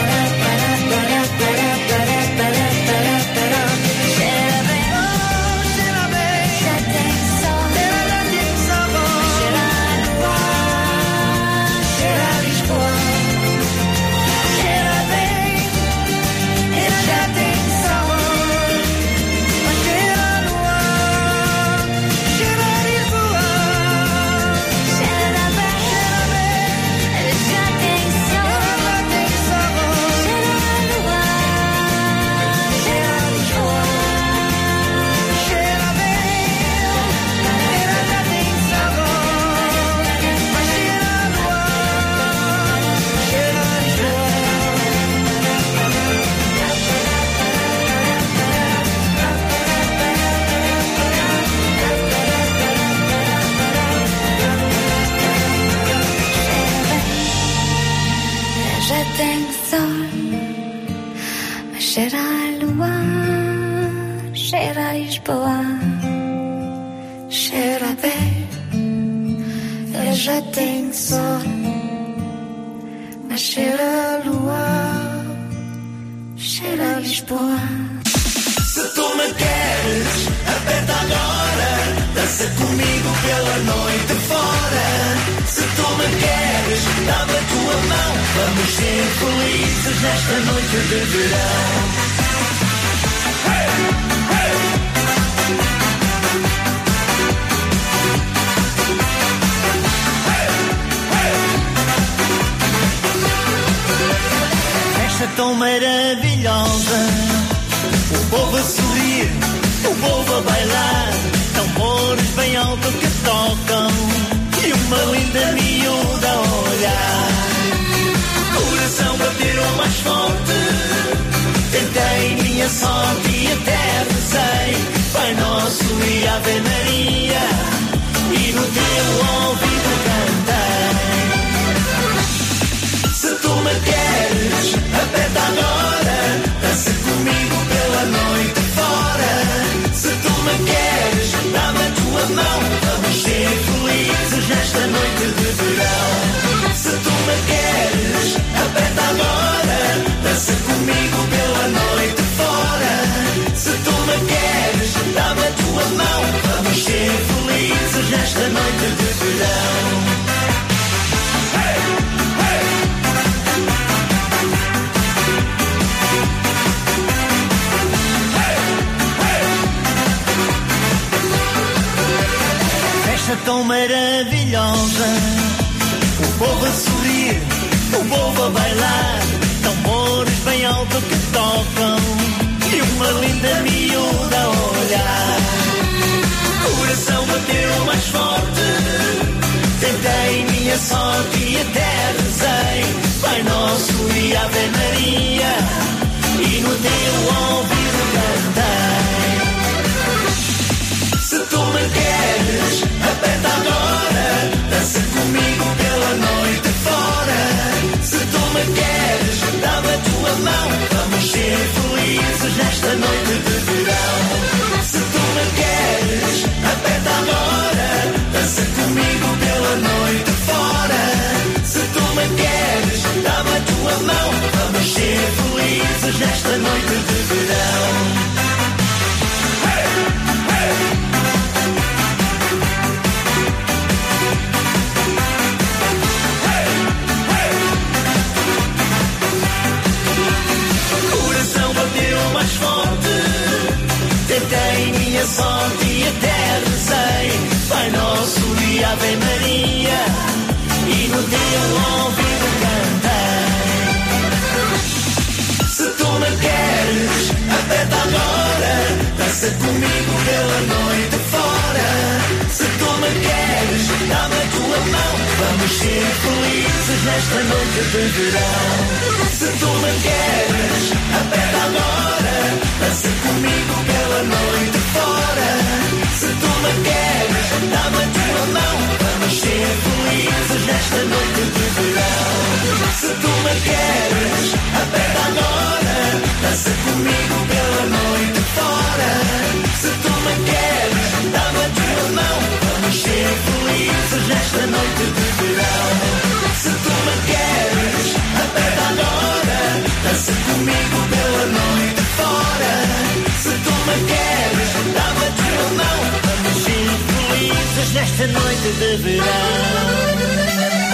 Jating sol, ma Shera Lua, Shera Lisboa. Se tu me queres, aperta agora, dança comigo pela noite fora. Se tu me queres, dá-me a tua mão, vamos ser felizes nesta noite de verão. Tão maravilhosa, o povo a sorrir, o povo a bailar, tambores bem alto que tocam e uma linda miúda a olhar. Coração bateram mais forte, tentei minha sorte e até rezei, Pai Nosso e Ave Maria, e no teu ouvido cantei. Se tu me queres, aperta agora, dança comigo pela noite fora. Se tu me queres, dá-me a tua mão, vamos ser felizes nesta noite de verão. Se tu me queres, aperta agora, dança comigo pela noite fora. Se tu me queres, dá-me a tua mão, vamos ser felizes. tão maravilhosa. O povo a sorrir, o povo a bailar, tambores bem alto que tocam e uma linda miúda a olhar. O coração bateu mais forte, tentei minha sorte e até rezei Pai Nosso e Ave Maria, e no teu ouvido cantei. Se tu me queres, aperta agora, dança comigo pela noite fora. Se tu me queres, dá-me a tua mão, vamos ser felizes nesta noite de verão. Se tu me queres, aperta agora, dança comigo pela noite fora. Se tu me queres, dá-me a tua mão, vamos ser felizes nesta noite de verão. Mais forte, tentei minha sorte e até rezei Pai Nosso e Ave Maria, e no teu ouvido cantei. Se tu me queres, aperta agora, dança comigo pela noite fora. Se tu me queres, dá-me a tua mão, vamos ser felizes nesta noite de verão. Se tu me queres, aperta agora, dança comigo pela noite fora. Se tu me queres, dá-me a tua mão, vamos ser felizes nesta noite de verão. Se tu me queres, aperta agora, dança comigo pela noite fora. Se tu me queres, dá-me a tua mão, vamos ser felizes nesta noite de verão. Se tu me queres, aperta agora, dança comigo pela noite fora. Se tu me queres, dá-me a tua mão, vamos ser felizes nesta noite de verão.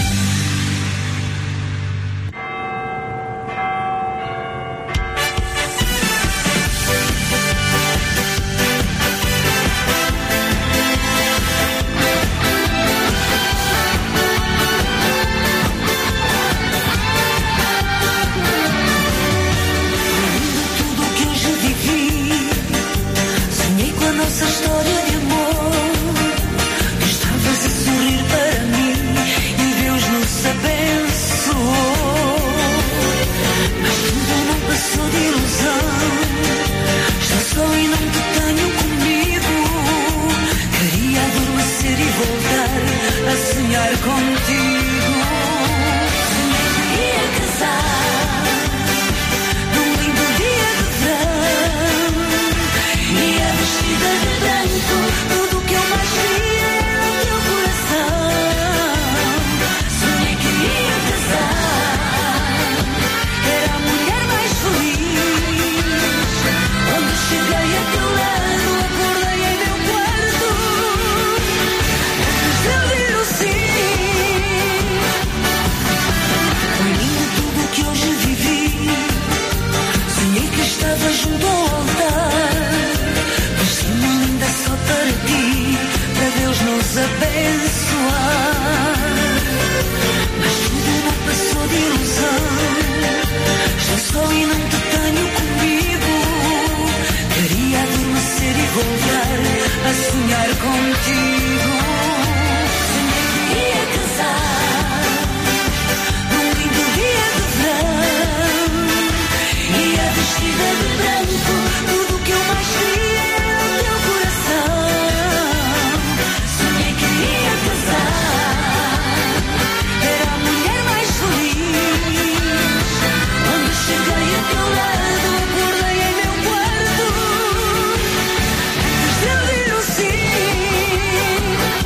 Nossa história de amor, estavas a sorrir para mim e Deus nos abençoou. Mas tudo não passou de ilusão, estou só e não te tenho comigo. Queria adormecer e voltar a sonhar contigo. Ia casar num lindo dia de verão, ia vestida de branco, tudo que eu mais queria era o teu coração. Sonhei que ia casar, era a mulher mais feliz. Quando cheguei a teu lado, acordei em meu quarto, antes de ouvir o sim. Foi lindo tudo que hoje vivi, sonhei que estava junto ao altar. Uma linda só para ti, para Deus nos abençoar. Mas tudo não passou de ilusão, estou só e não te tenho comigo. Queria adormecer e voltar a sonhar contigo. Sonhei que ia casar num lindo dia de verão, ia vestida de branco, tudo que eu mais queria. Sonhei que ia casar, era a mulher mais feliz. Quando cheguei a teu lado, acordei em meu quarto, antes de ouvir o sim.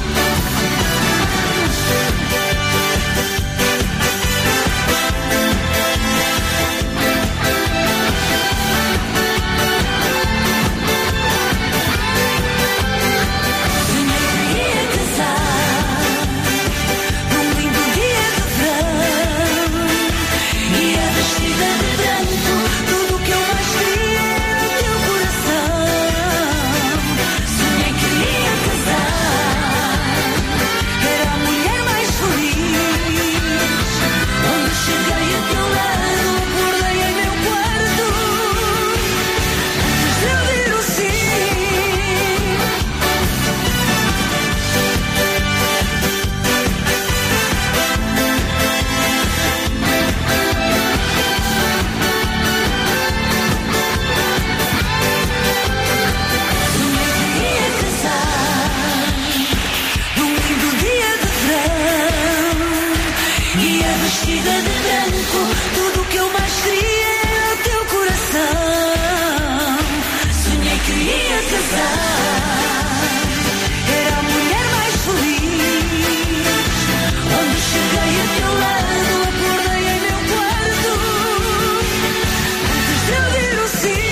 que ia casar. Era a mulher mais feliz. Onde cheguei a teu lado, acordei em meu quarto. Antes de eu dir o sim.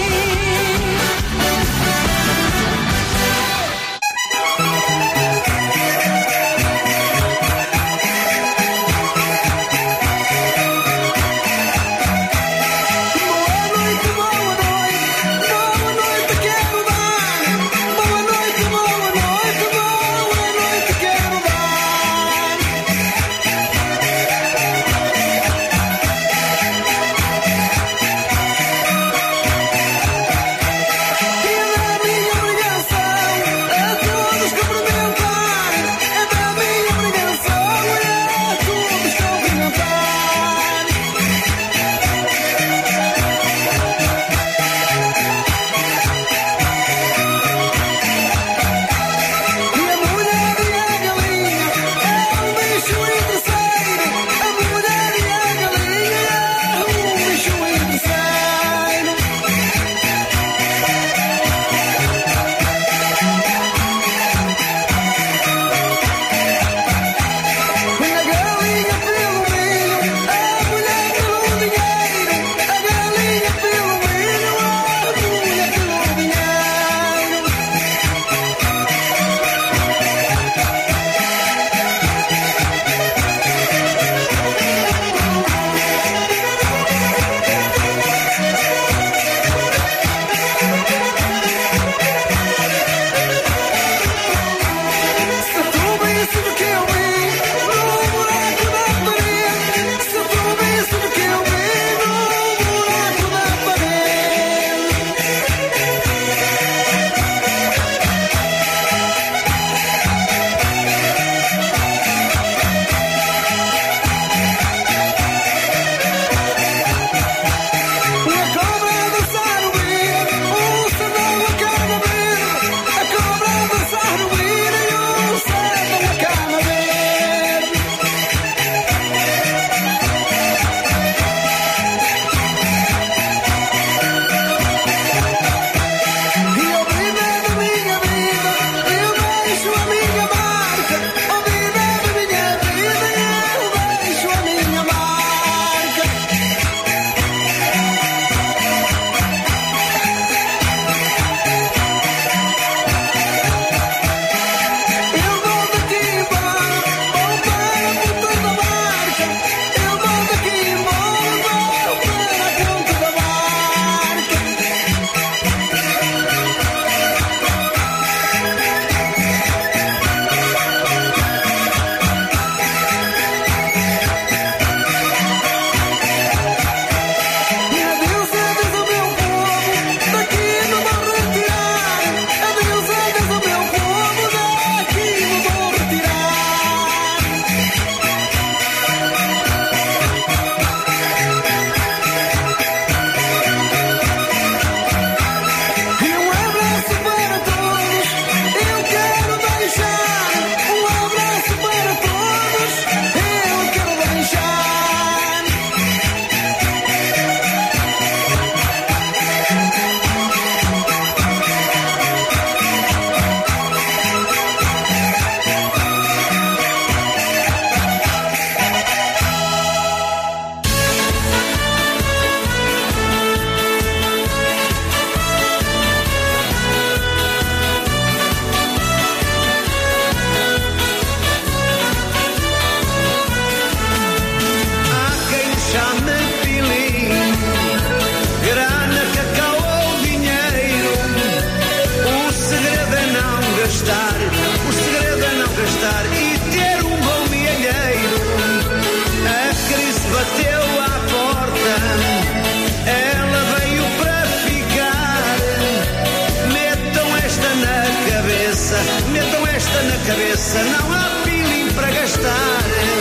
cabeça não há pilim para gastar.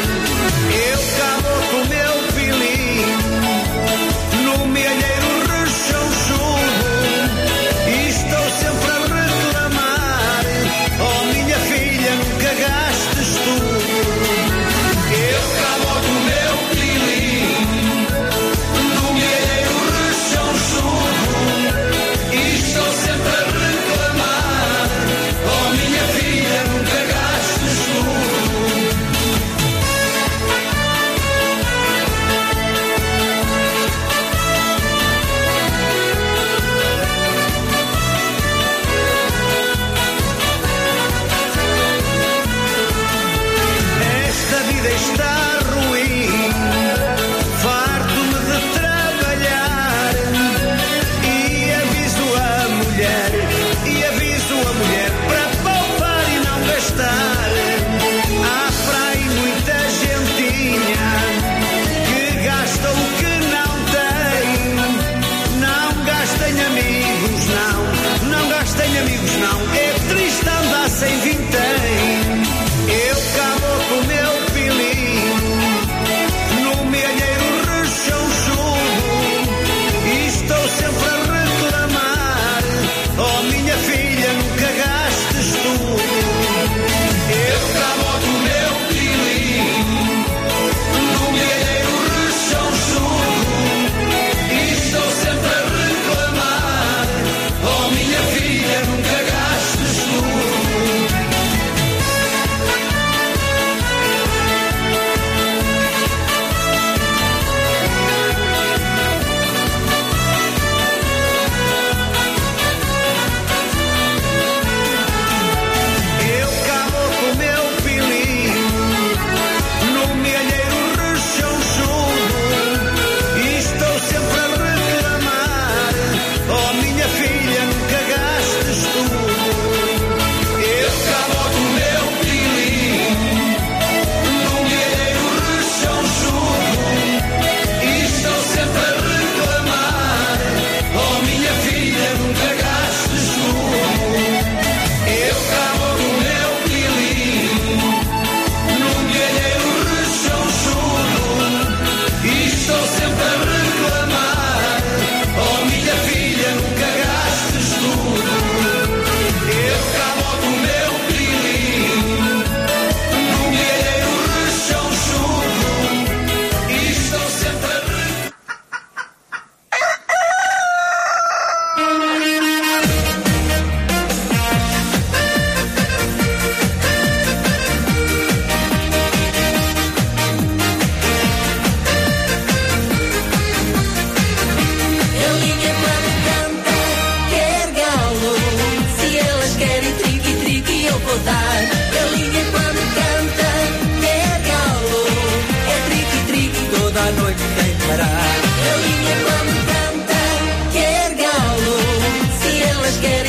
Eu cabo com o meu pilim no milheiro rechonchudo e estou sempre a reclamar: oh minha filha, nunca gastes tudo. Eu cabo com o meu pilim no milheiro rechonchudo e estou sempre a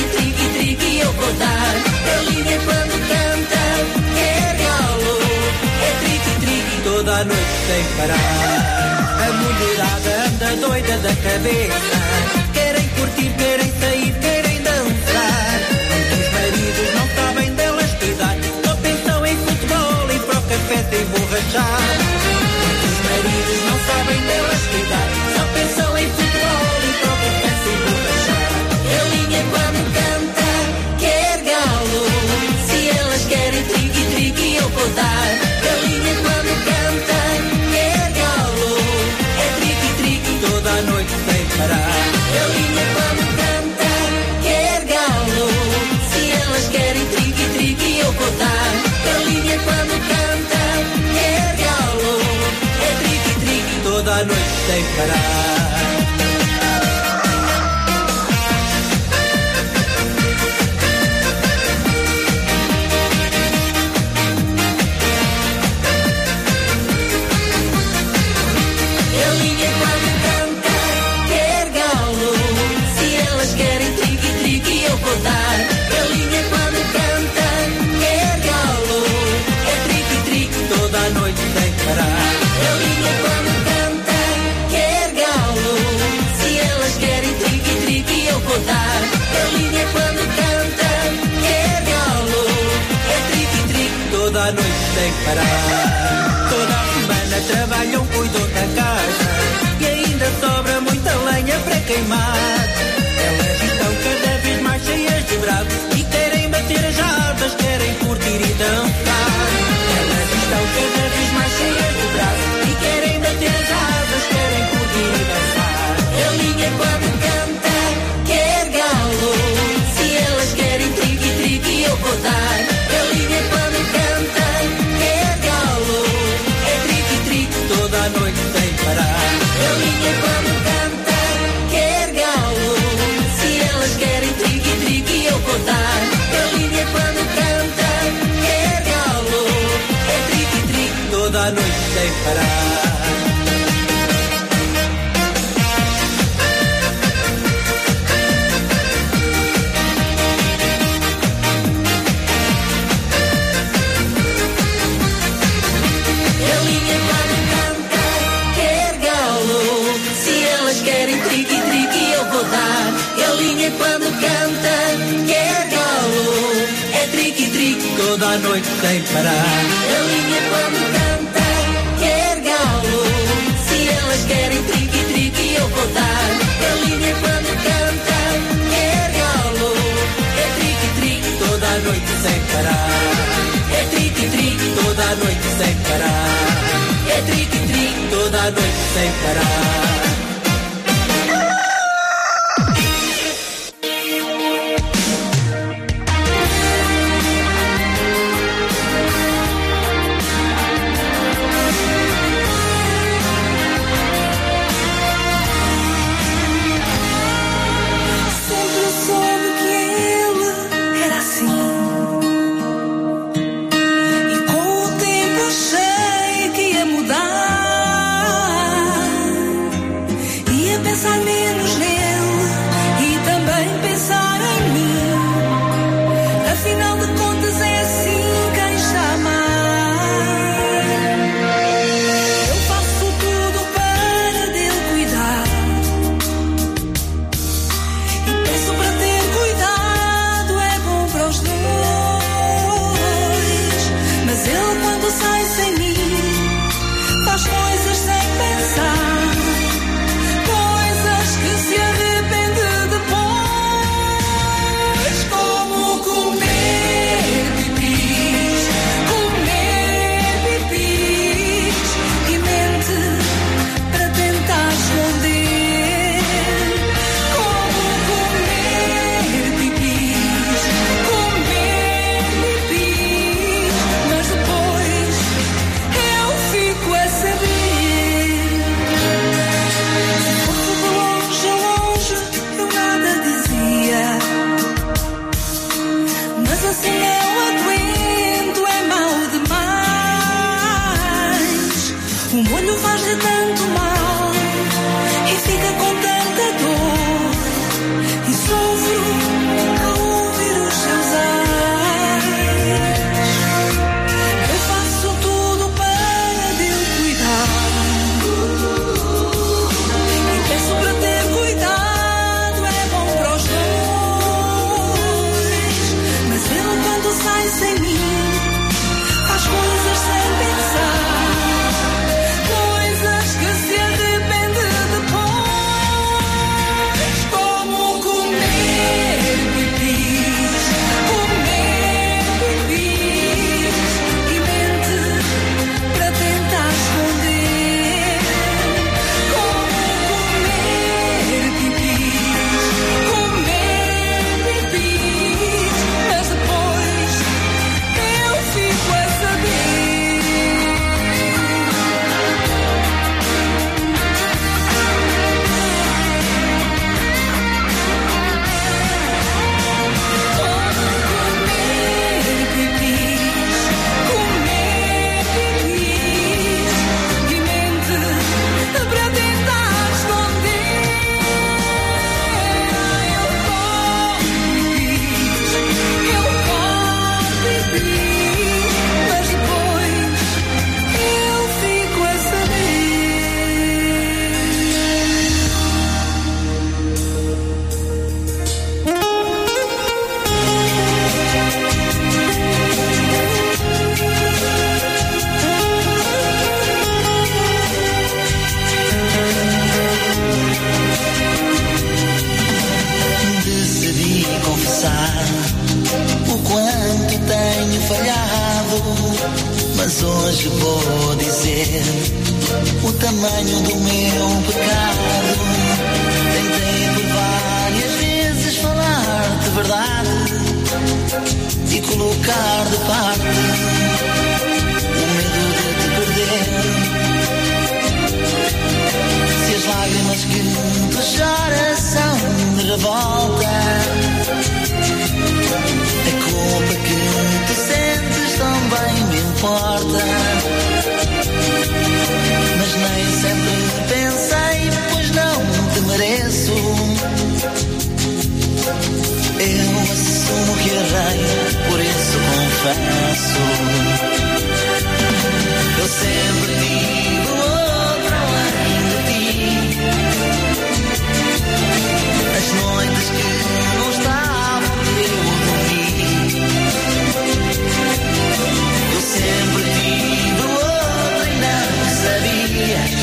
querem triqui, triqui, eu vou dar. Galinha quando canta, quer galo. É triqui, triqui, toda a noite sem parar. A mulherada anda doida da cabeça. Querem curtir, querem sair, querem dançar. Muitos maridos não sabem delas cuidar. Só pensam em futebol e para o café se emborrachar. Muitos maridos não sabem delas cuidar. Só pensam em futebol e para o café se emborrachar. Galinha quando canta, quer galo. Se elas querem triqui, triqui, eu vou dar. Galinha quando canta, quer galo. É triqui, triqui, toda a noite sem parar. Galinha quando canta, quer galo. Se elas querem triqui, triqui, eu vou dar. Galinha quando canta, quer galo. É triqui, triqui, toda a noite sem parar. Galinha quando canta, quer galo. Se elas querem triqui, triqui, eu vou dar. Galinha quando canta, quer galo. É triqui, triqui, toda a noite sem parar. Galinha quando canta, quer galo. Se elas querem triqui, triqui, eu vou dar. Galinha quando canta, quer galo. É triqui, triqui, toda a noite sem parar. Toda a semana trabalham, cuidam da casa e ainda sobra muita lenha para queimar. Elas estão cada vez mais cheias de bravos e querem bater as asas, querem curtir e dançar. Elas estão cada vez mais cheias de bravos e querem bater as asas, querem curtir e dançar. Galinha quando canta, quer galo. Se elas querem triqui, triqui, eu vou dar. Galinha quando canta, quer galo. É triqui, triqui, toda a noite sem parar. Galinha quando canta, quer galo. Se elas querem triqui, triqui, eu vou dar. Galinha quando canta, quer galo. É triqui, triqui, toda a noite sem parar. Galinha quando canta, quer galo. Se elas querem triqui, triqui, eu vou dar. Galinha quando canta, quer galo. É triqui, triqui, toda a noite sem parar. Galinha quando canta, quer galo. Se elas querem triqui, triqui, eu vou dar. Galinha quando canta, quer galo. É triqui, triqui, toda a noite sem parar. É triqui, triqui, toda a noite sem parar. É triqui, triqui, toda a noite sem parar. Sempre soube que ele era assim. E com o tempo achei que ia mudar. falhado, mas hoje vou dizer o tamanho do meu pecado. Tentei por várias vezes falar de verdade e colocar de parte o medo de te perder. Se as lágrimas que tu choras são de revolta, a culpa que tu sentes também me importa. Mas nem sempre pensei, pois não te mereço. Eu assumo que errei, por isso confesso. Eu sempre tive outra além de ti. As noites que não estavam eu dormi. Eu sempre tive outra e não sabias.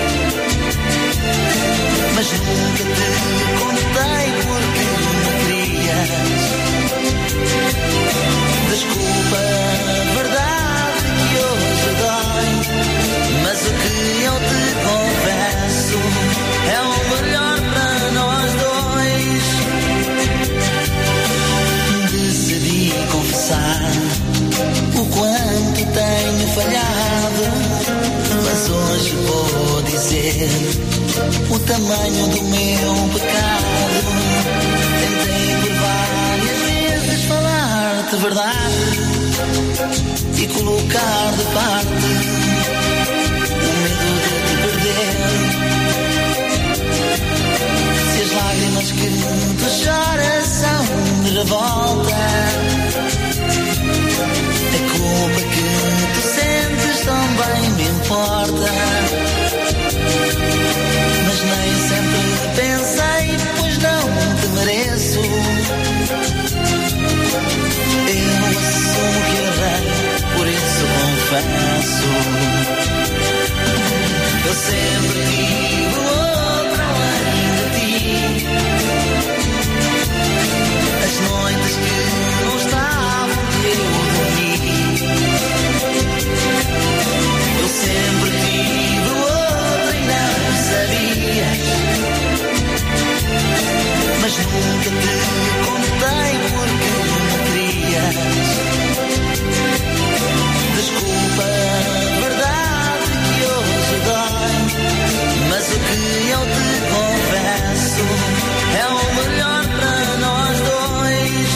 Mas nunca te contei porque me querias. Desculpa a verdade que hoje dói, mas o que eu te confesso é o melhor para nós dois. Decidi confessar o quanto tenho falhado, mas hoje vou dizer o tamanho do meu pecado. Tentei por várias vezes falar-te verdade e colocar de parte o medo de te perder. Se as lágrimas que tu choras são de revolta, a culpa que tu sentes também me importa. Mas nem sempre pensei, pois não te mereço. Eu assumo que errei, por isso confesso. Eu sempre tive outra além de ti. As noites que não estavam eu dormi. Eu sempre tive outra e não sabias. Mas nunca te contei porque me querias. Desculpa a verdade que hoje dói, mas o que eu te confesso é o melhor para nós dois.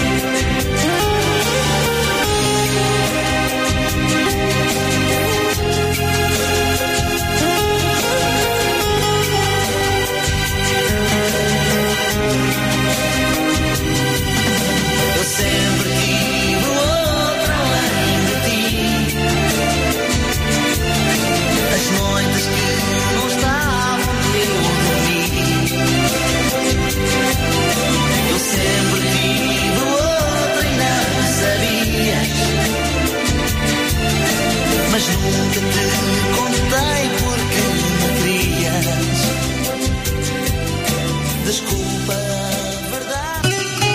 Eu sempre tive outra além de ti. As noites que não estavam eu dormi. Eu sempre tive outra e não sabias. Mas nunca te contei porque me querias. Desculpa a verdade.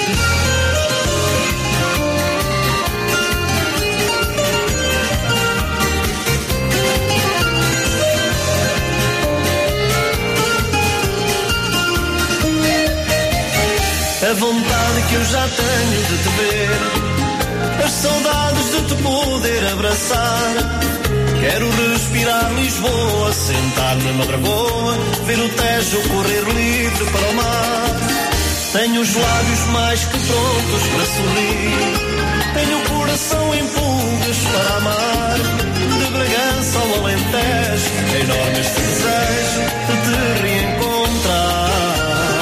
A vontade que eu já tenho de te ver, as saudades de te poder abraçar. Quero respirar Lisboa, sentar-me numa dragoa, ver o Tejo correr livre para o mar. Tenho os lábios mais que prontos para sorrir, tenho o coração em pulgas para amar. De Bragança ao Alentejo, enorme este desejo de te reencontrar.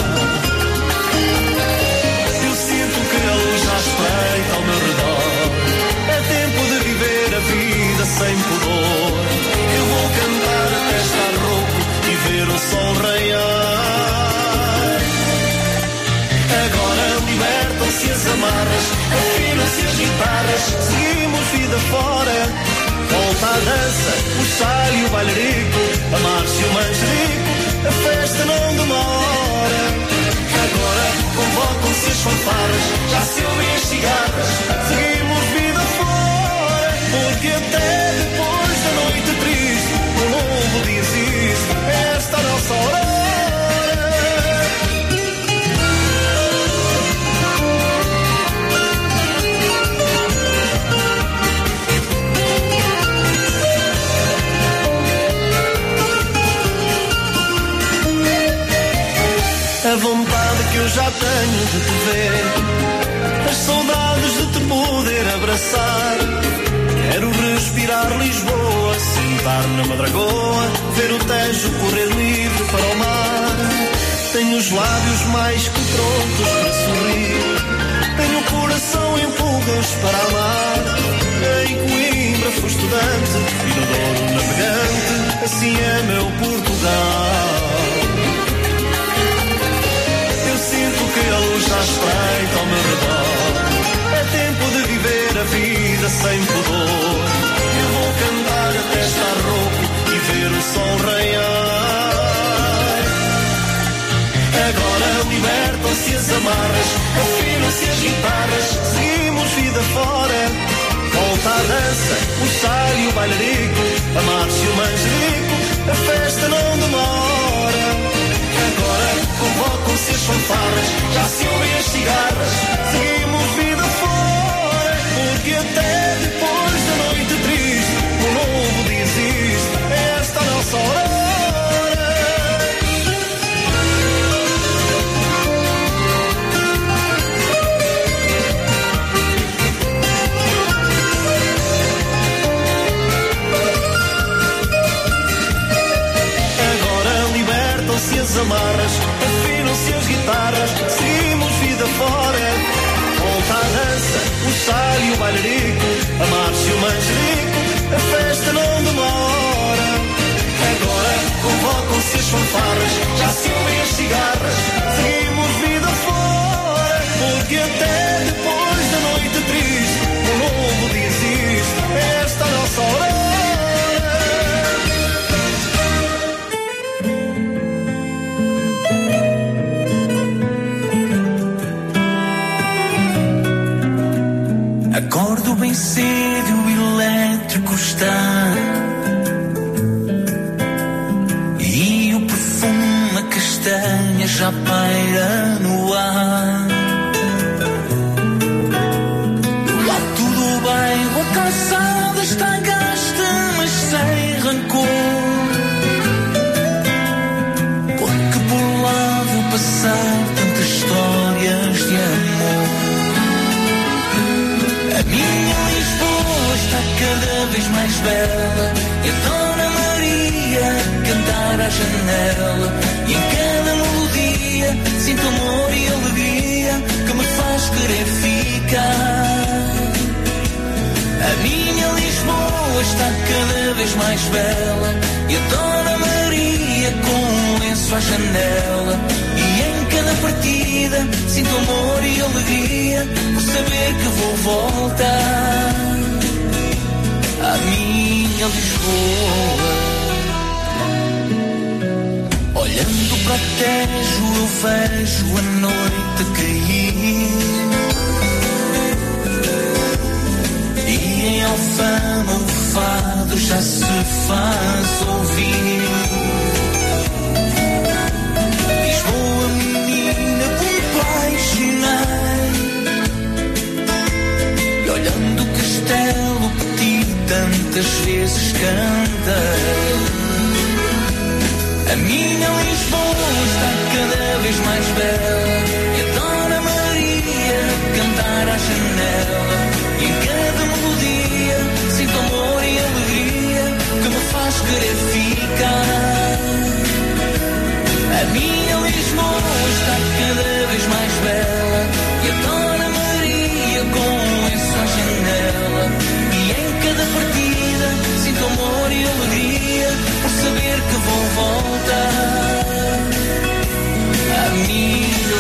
Eu sinto que a luz já espreita ao meu redor, é tempo de viver a vida sem pudor. Eu vou cantar até estar rouco e ver o sol raiar. Agora libertam-se as amarras, tenho de te ver, as saudades de te poder abraçar. Quero respirar Lisboa, sentar na Madragoa, ver o Tejo correr livre para o mar. Tenho os lábios mais que prontos para sorrir, tenho o coração em pulgas para amar. Em Coimbra fui estudante e no Douro navegante, assim é meu Portugal. Eu sinto que a luz já espreita ao meu redor, é tempo de viver a vida sem pudor. Eu vou cantar até estar rouco e ver o sol raiar. Agora libertam-se as amarras, afinam-se as guitarras, seguimos vida fora. Volta a dança, o saio e o bailarico, a marcha e o manjerico, a festa não demora. Agora convocam-se as fanfarras, já se ouvem as cigarras, seguimos vida fora. Porque até depois da noite triste, o novo dia existe, é esta a nossa hora. As amarras, afinam-se as guitarras, seguimos vida fora. Volta a dança, o saio e o bailarico, a marcha e o manjerico, a festa não demora. Agora convocam-se as fanfarras, já se ouvem as cigarras, seguimos vida fora. Porque até depois da noite triste, um novo dia existe, é esta a nossa hora. Acordo bem cedo, o elétrico está e o perfume, a castanha já paira no ar. Lá tudo o bairro, a calçada está gasta, mas sem rancor. Porque por lá vou passar tantas histórias de amor. A minha Lisboa está cada vez mais bela, e a Dona Maria cantar à janela. E em cada melodia sinto amor e alegria que me faz querer ficar. A minha Lisboa está cada vez mais bela, e a Dona Maria com um lenço à janela. E em cada partida sinto amor e alegria por saber que vou voltar à minha Lisboa. Olhando para o Tejo eu vejo a noite cair, e em Alfama o fado já se faz ouvir. Lisboa, menina, como apaixonei, e olhando o castelo que ti tantas vezes cantei. A minha Lisboa está cada vez mais bela, e a Dona Maria cantar à janela. E em cada melodia sinto amor e alegria que me faz querer ficar. A minha Lisboa está cada vez mais bela, e a Dona Maria com um lenço à janela. E em cada partida sinto amor e alegria por saber que vou voltar à minha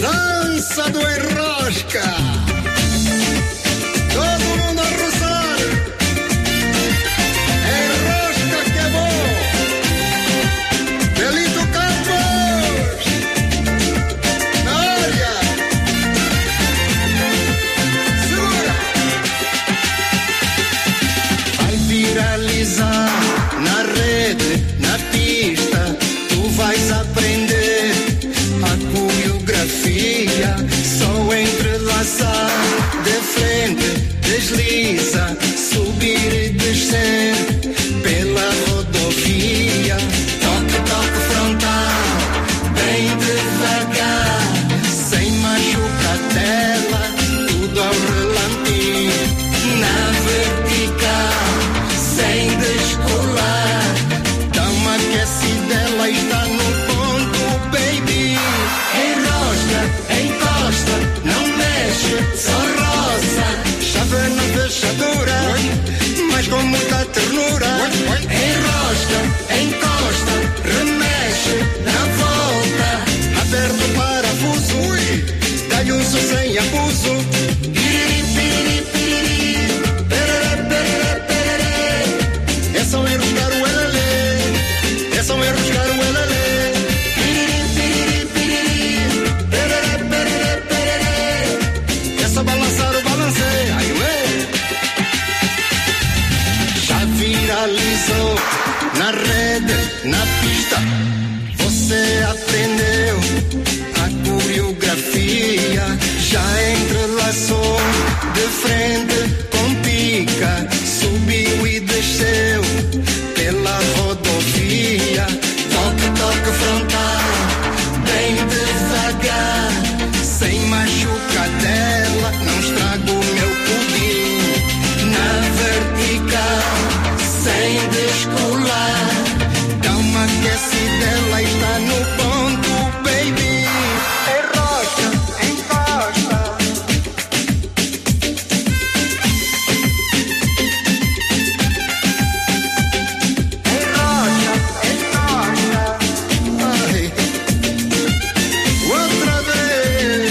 Dança do enrosca. Todo mundo a roçar. Enrosca que é bom. Delito Campos. Na área. Segura. Vai viralizar na rede, na pista. Tu vais aprender a coreografia. Só entrelaçar, de frente, desliza, subir e descer pela rodovia. Toque, toque frontal, bem devagar, sem machucadela, tudo ao relantinho. Na vertical, sem descolar, dá uma aquecidela, está no ponto, baby. Enrosca, encosta, não mexe, só roça. Chave na fechadura, mas com muita ternura. Enrosca, encosta, remexe, dá volta. Aperta o parafuso, dá-lhe uso sem abuso. Piriri, piriri, piriri, perere, perere, perere. É só enroscar o elelê, é só enroscar o elelê. Piriri, piriri, piriri, perere, perere, perere. É só balançar o balancê. Ai, ué. Já viralizou na rede, na pista. Você aprendeu a coreografia. Já entrelaçou de frente com pica. Subiu e desceu pela rodovia. Toque, toque frontal, bem devagar, sem machucadela, não estrago o meu pudim. Na vertical, sem descolar, dá uma aquecidela, está no ponto, baby. Enrosca, encosta. Enrosca, encosta. Ai. Outra vez.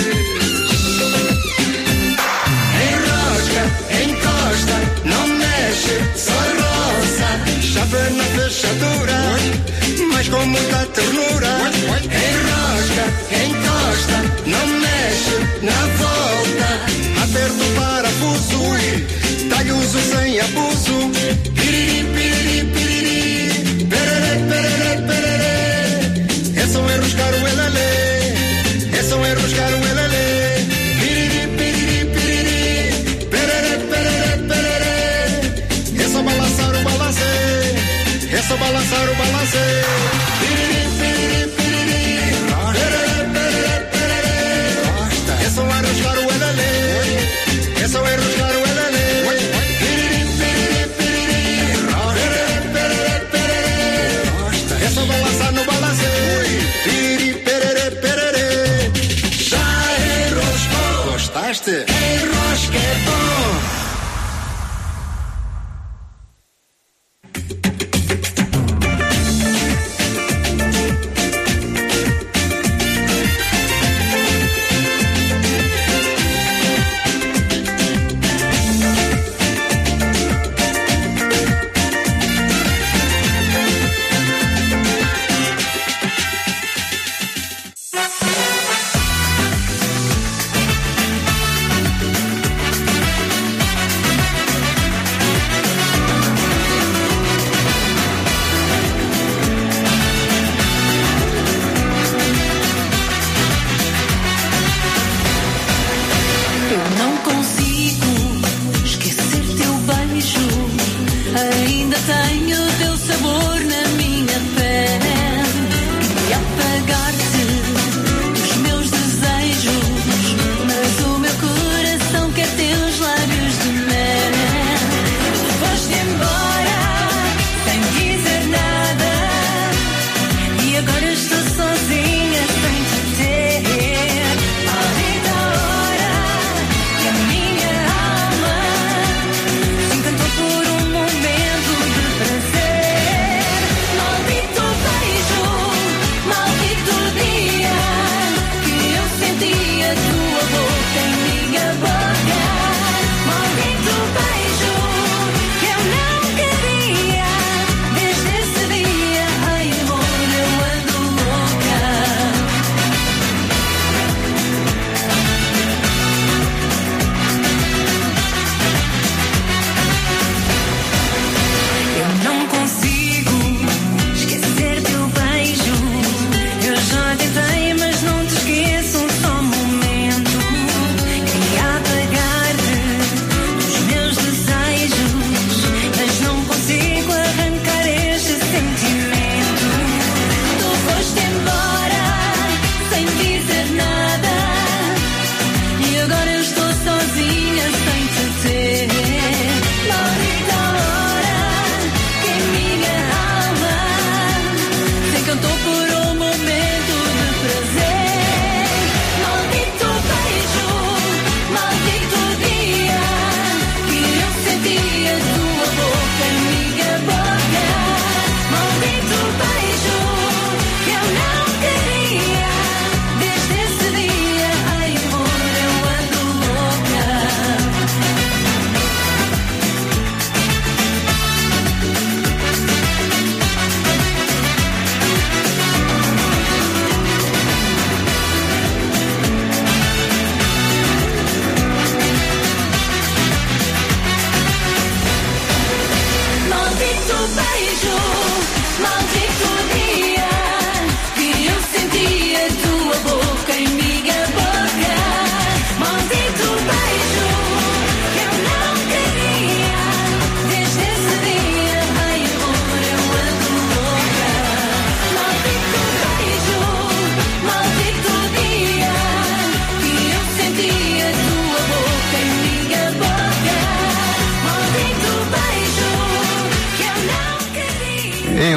Enrosca, encosta, não mexe, só roça. Chave na fechadura, mas com muita ternura. Enrosca, encosta, não mexe, na volta. Aperta o parafuso, dá-lhe uso sem abuso. Piriri, piriri, piriri, perere, perere, perere. É só enroscar o elelê, é só enroscar o elelê. Piriri, piriri, piriri, perere, perere, perere. É só balançar o balancê, é só balançar o balancê. Piriri, piriri, piriri, perere, perere, perere. É só enroscar o elelê, é só enroscar o elelê. Piriri, piriri, piriri, perere, perere, perere. É só balançar no balancê. Piriri, perere, perere. Já enroscou. Gostaste? Enrosca é bom.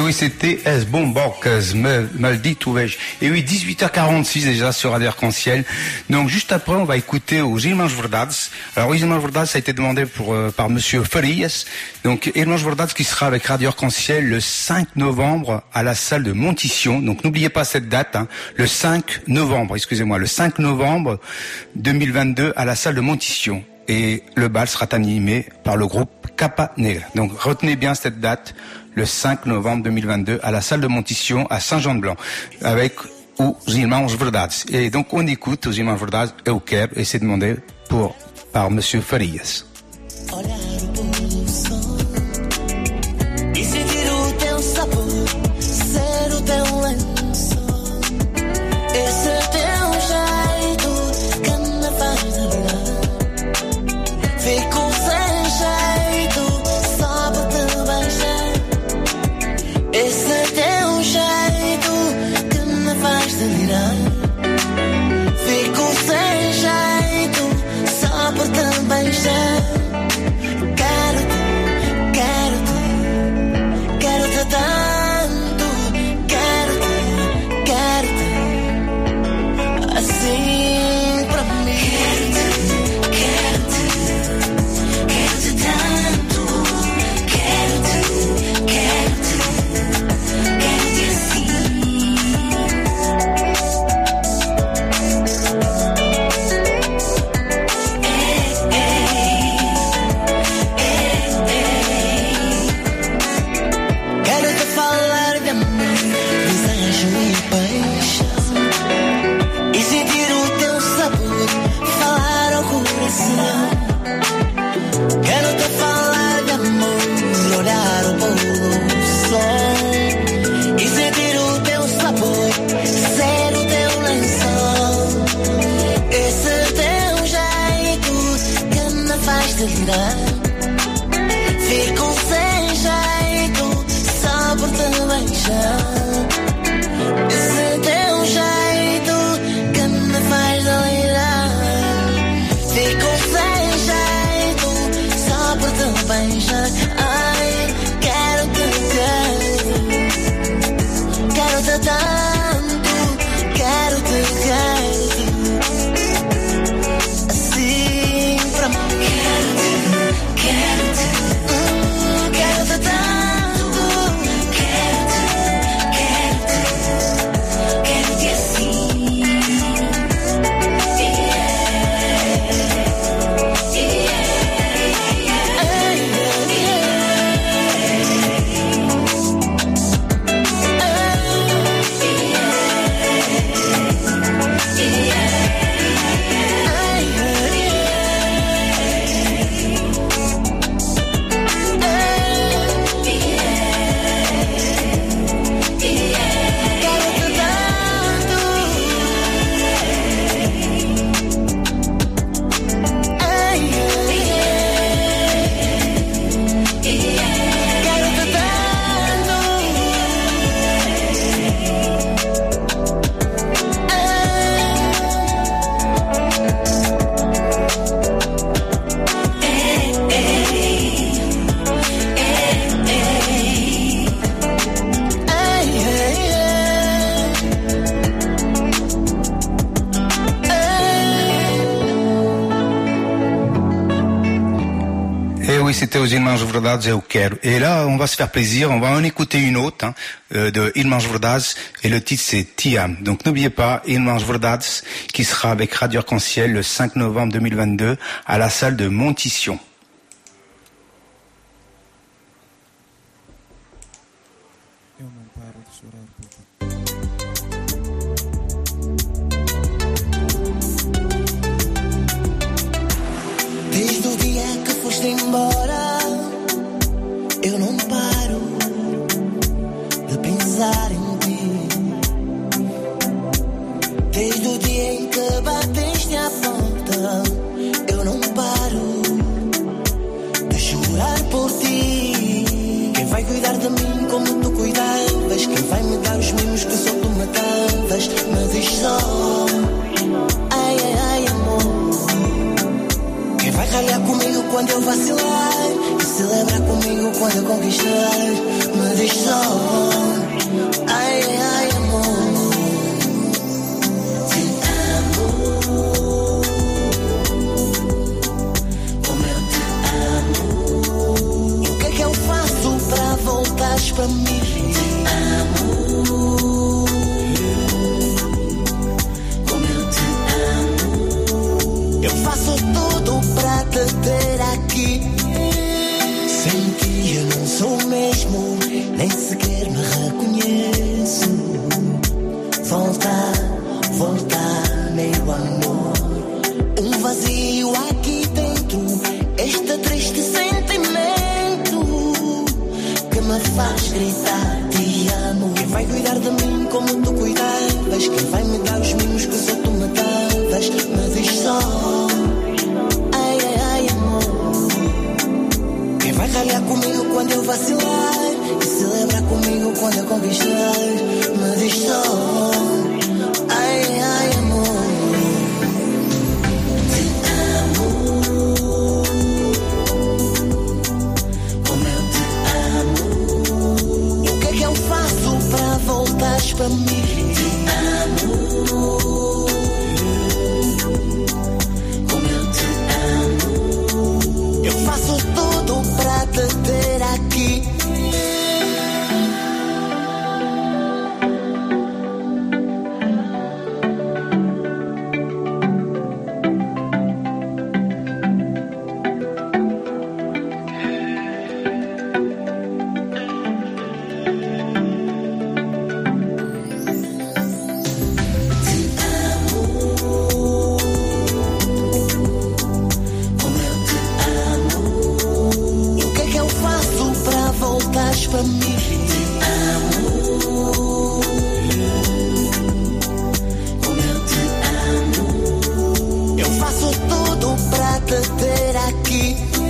oui, c'était As Bombocas, Maldito Vejo. Et oui, dix-huit heures quarante-six déjà sur Radio Arc-en-Ciel. Donc juste après, on va écouter os Irmãos Verdades. Alors, os Irmãos Verdades, ça a été demandé pour, euh, par Monsieur Farias. Donc, Irmãos Verdades qui sera avec Radio Arc-en-Ciel le cinq novembre à la salle de Montition. Donc, n'oubliez pas cette date, hein, le cinq novembre, excusez-moi, le cinq novembre deux mille vingt-deux à la salle de Montition. Et le bal sera animé par le groupe Capa Negra. Donc, retenez bien cette date, le cinq novembre deux mille vingt-deux à la salle de Montition à Saint-Jean-de-Blanc, avec os Irmãos Verdades. Et donc, on écoute os Irmãos Verdades, Eu Quero, et c'est demandé pour, par Monsieur Farias. E sentir o teu sabor, ser o teu lençol, esse teu jeito que me faz delirar. Fico sem jeito só por te beijar. Esse teu jeito que me faz delirar. Fico sem jeito só por te beijar. Quero-te, quero-te, quero-te tanto. Quero-te, quero-te assim pra mim. Quero-te, quero-te, quero-te tanto. Quero-te, quero-te, quero-te assim. Ei, ei, ei, ei. Quero-te falar de amor, desejo e paixão, e sentir o teu sabor, falar ao coração. Quero-te falar de amor, olhar o pôr do sol, e sentir o teu sabor, ser o teu lençol. Esse teu jeito que me faz delirar. Fico sem jeito só por te beijar. Esse teu jeito que me faz delirar. Fico sem jeito só por te beijar. Ai, quero-te, quero-te, quero-te tanto. Quero-te, quero-te assim pra mim. Quero-te, quero-te, hum, quero-te tanto. Quero-te, quero-te, quero-te assim. Yeah, yeah, oui, c'était aux Irmãos Verdades, Eu Quero. Et là, on va se faire plaisir, on va en écouter une autre, hein, euh, de Irmãos Verdades, et le titre c'est Tiam. Donc n'oubliez pas, Irmãos Verdades, qui sera avec Radio Arc-en-Ciel le cinq novembre deux mille vingt-deux à la salle de Montition. Desde o dia que foste embora, eu não paro de pensar em ti. Desde o dia em que bateste a porta, eu não paro de chorar por ti. Quem vai cuidar de mim como tu cuidavas? Quem vai me dar os mimos que só tu me davas? Me diz só, ai, ai, ai, amor. Quem vai ralhar comigo quando eu vacilar? E celebrar comigo quando eu conquistar. Me diz só, ai, ai, amor, te amo, como eu te amo. E o que é que eu faço pra voltares pra mim? Te amo, como eu te amo. Eu faço tudo pra te ter aqui. Sem ti eu não sou o mesmo, nem sequer me reconheço. Volta, volta, meu amor. Um vazio aqui dentro, este triste sentimento que me faz gritar te amo. Quem vai cuidar de mim como tu cuidavas? Quem vai me dar os mimos que só tu me davas? Me diz só, ai, ai, ai, amor. Quem vai ralhar comigo quando eu vacilar e celebrar comigo quando eu conquistar? Me diz só, ai, ai, amor, te amo, como eu te amo. E o que é que eu faço pra voltares pra mim? Te amo, como eu te amo. Eu faço tudo pra te ter aqui. Pra mim, te amo, como eu te amo. Eu faço tudo pra te ter aqui.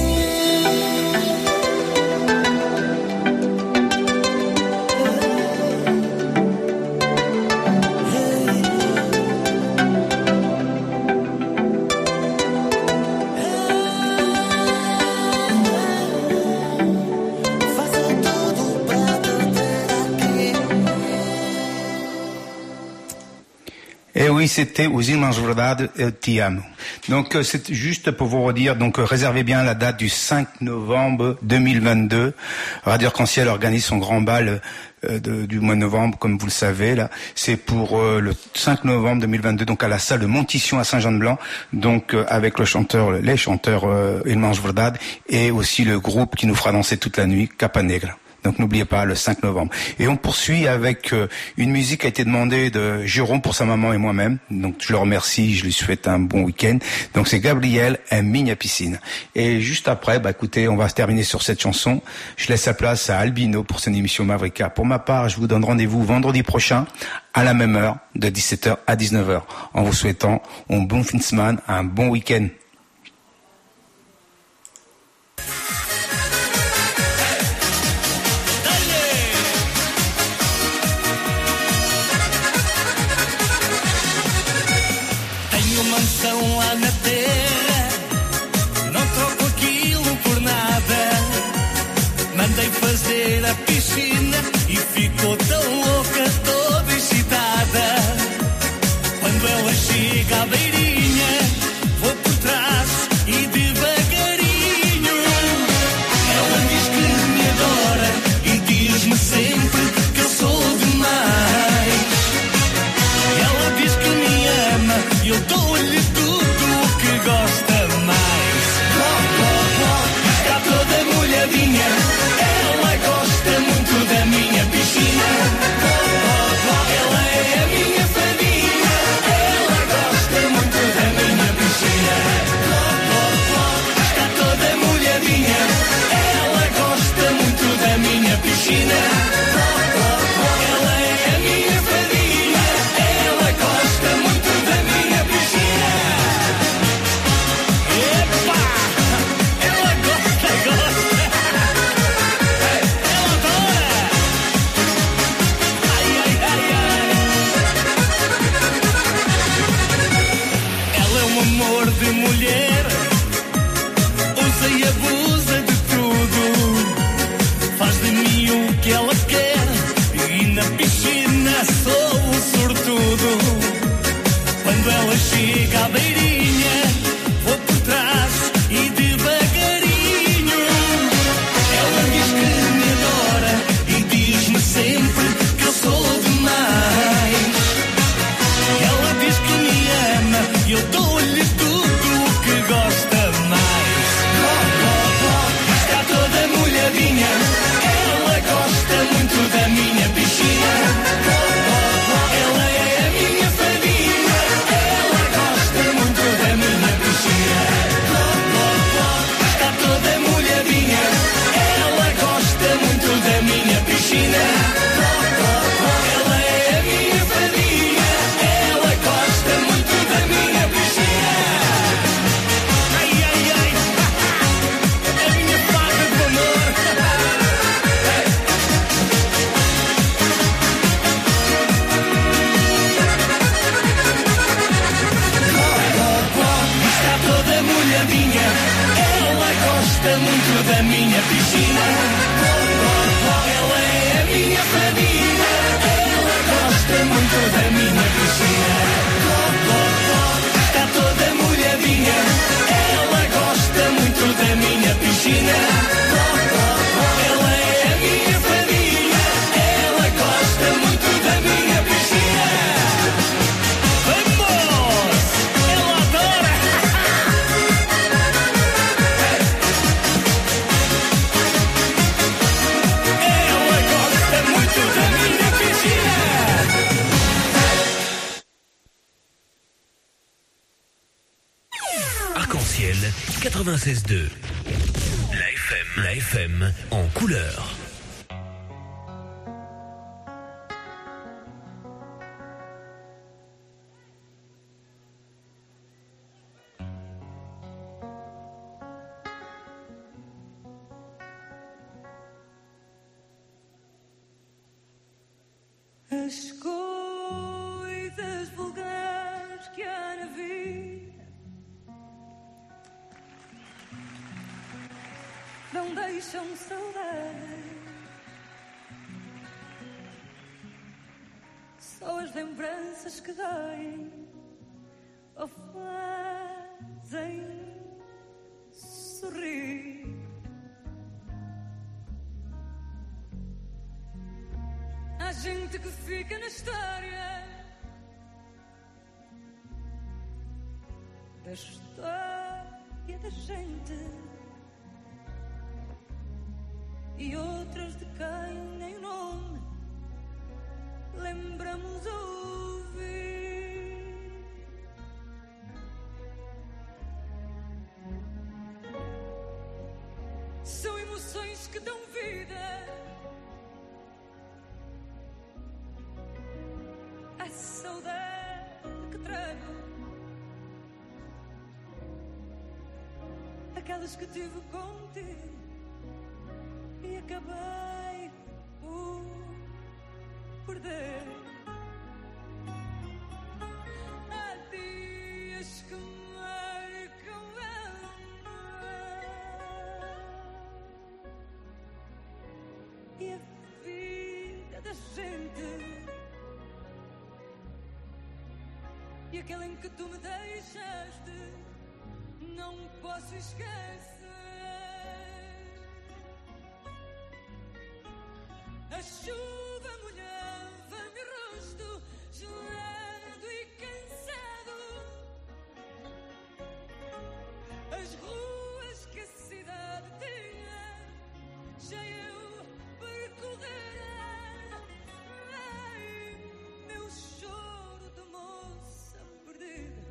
Et oui, c'était aux Immenses Verdades, euh, Ti amo. Donc euh, c'est juste pour vous redire, donc euh, réservez bien la date du cinq novembre deux mille vingt-deux. Radio Arc-en-Ciel organise son grand bal euh, de, du mois de novembre, comme vous le savez là. C'est pour euh, le cinq novembre deux mille vingt-deux, donc à la salle de Montition à Saint-Jean-de-Blanc, donc euh, avec le chanteur, les chanteurs euh, Immenses Verdades et aussi le groupe qui nous fera danser toute la nuit, Capa Negra. Donc n'oubliez pas, le cinq novembre. Et on poursuit avec euh, une musique qui a été demandée de Jérôme pour sa maman et moi-même. Donc je le remercie, je lui souhaite un bon week-end. Donc c'est Gabriel, un Minha Piscine. Et juste après, bah écoutez, on va se terminer sur cette chanson. Je laisse la place à Albino pour son émission Mavrika. Pour ma part, je vous donne rendez-vous vendredi prochain à la même heure, de dix-sept heures à dix-neuf heures. En vous souhaitant un bon fin de semaine, un bon week-end. Lá na terra, não troco aquilo por nada. Mandei fazer a piscina e ficou tão louca, toda excitada. Quando ela chega à beirinha, vou por trás e devagarinho. Ela diz que me adora e diz-me sempre que eu sou demais. Ela diz que me ama e eu dou-lhe tudo o que gosta mais. Bló, bló, bló, está toda molhadinha. Ela gosta muito da minha piscina. Bló, bló, bló, ela é a minha fadinha. Ela gosta muito da minha piscina. Bló, bló, bló, está toda molhadinha. Ela gosta muito da minha piscina. Bló, bló, bló, ela é a minha fadinha. Ela gosta muito da minha piscina. Epa! Ela gosta, gosta. Ela adora. Ai, ai, ai, ai. Ela é um amor de mulher. Usa e abusa de tudo. piscina sou um sortudo. Quando ela chega à beirinha, vou por trás e devagarinho. Ela diz que me adora e diz-me sempre que eu sou demais. Ela diz que me ama e eu dou-lhe tudo o que gosta mais. Está toda molhadinha, ela gosta muito da minha piscina. Ela é a minha fadinha, ela gosta muito da minha piscina. Está toda molhadinha, ela gosta muito da minha piscina. Ela é a minha fadinha, ela gosta muito da minha piscina. Ai, ai, ai, a minha fada do amor. Está toda molhadinha, ela gosta muito da minha piscina. Ela é a minha fadinha, ela gosta muito da minha piscina. Está toda molhadinha, ela gosta muito da minha piscina. Ela é a minha fadinha, ela gosta muito da minha piscina. Vamos! Ela adora! Ela gosta muito da minha piscina! Arc-en-ciel quatre-vingt-seize deux. La F M, la F M en couleur. As coisas vulgares que há na vida não deixam saudade. Só as lembranças que doem ou fazem sorrir. Há gente que fica na história da história da gente e outras de quem nem o nome lembramos ouvir. São emoções que dão vida a saudade que trago, aquelas que tive contigo e acabei por perder. Há dias que marcam e a vida da gente. E aquele em que tu me deixaste, não posso esquecer. A chuva molhava meu rosto, gelado e cansado. As ruas que a cidade tinha, já eu percorrera. Ai, meu choro de moça perdida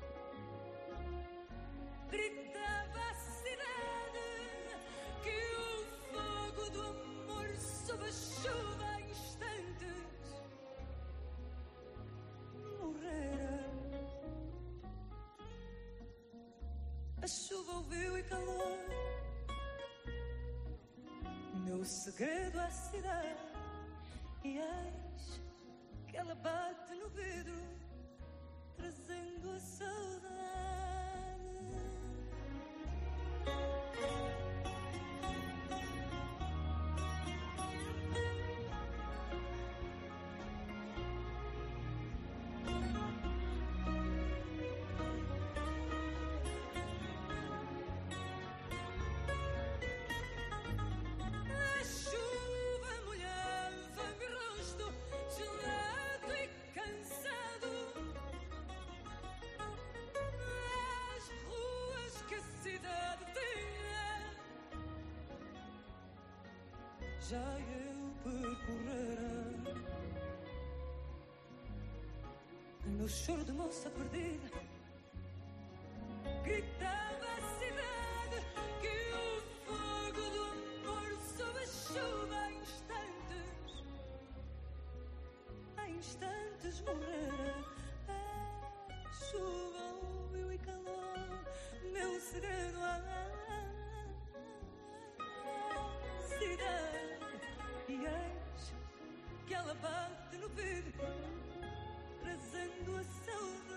gritava a cidade que o fogo do amor sob a chuva em instantes morrera. A chuva ouviu e calou meu segredo à cidade, e eis que ela bate no vidro trazendo a saudade. já eu percorrera. No choro de moça perdida, gritava a cidade que o fogo do amor sob a chuva a instantes, a instantes morrera. A chuva ouviu e calou meu segredo à cidade, e eis que ela bate no vidro, trazendo a saudade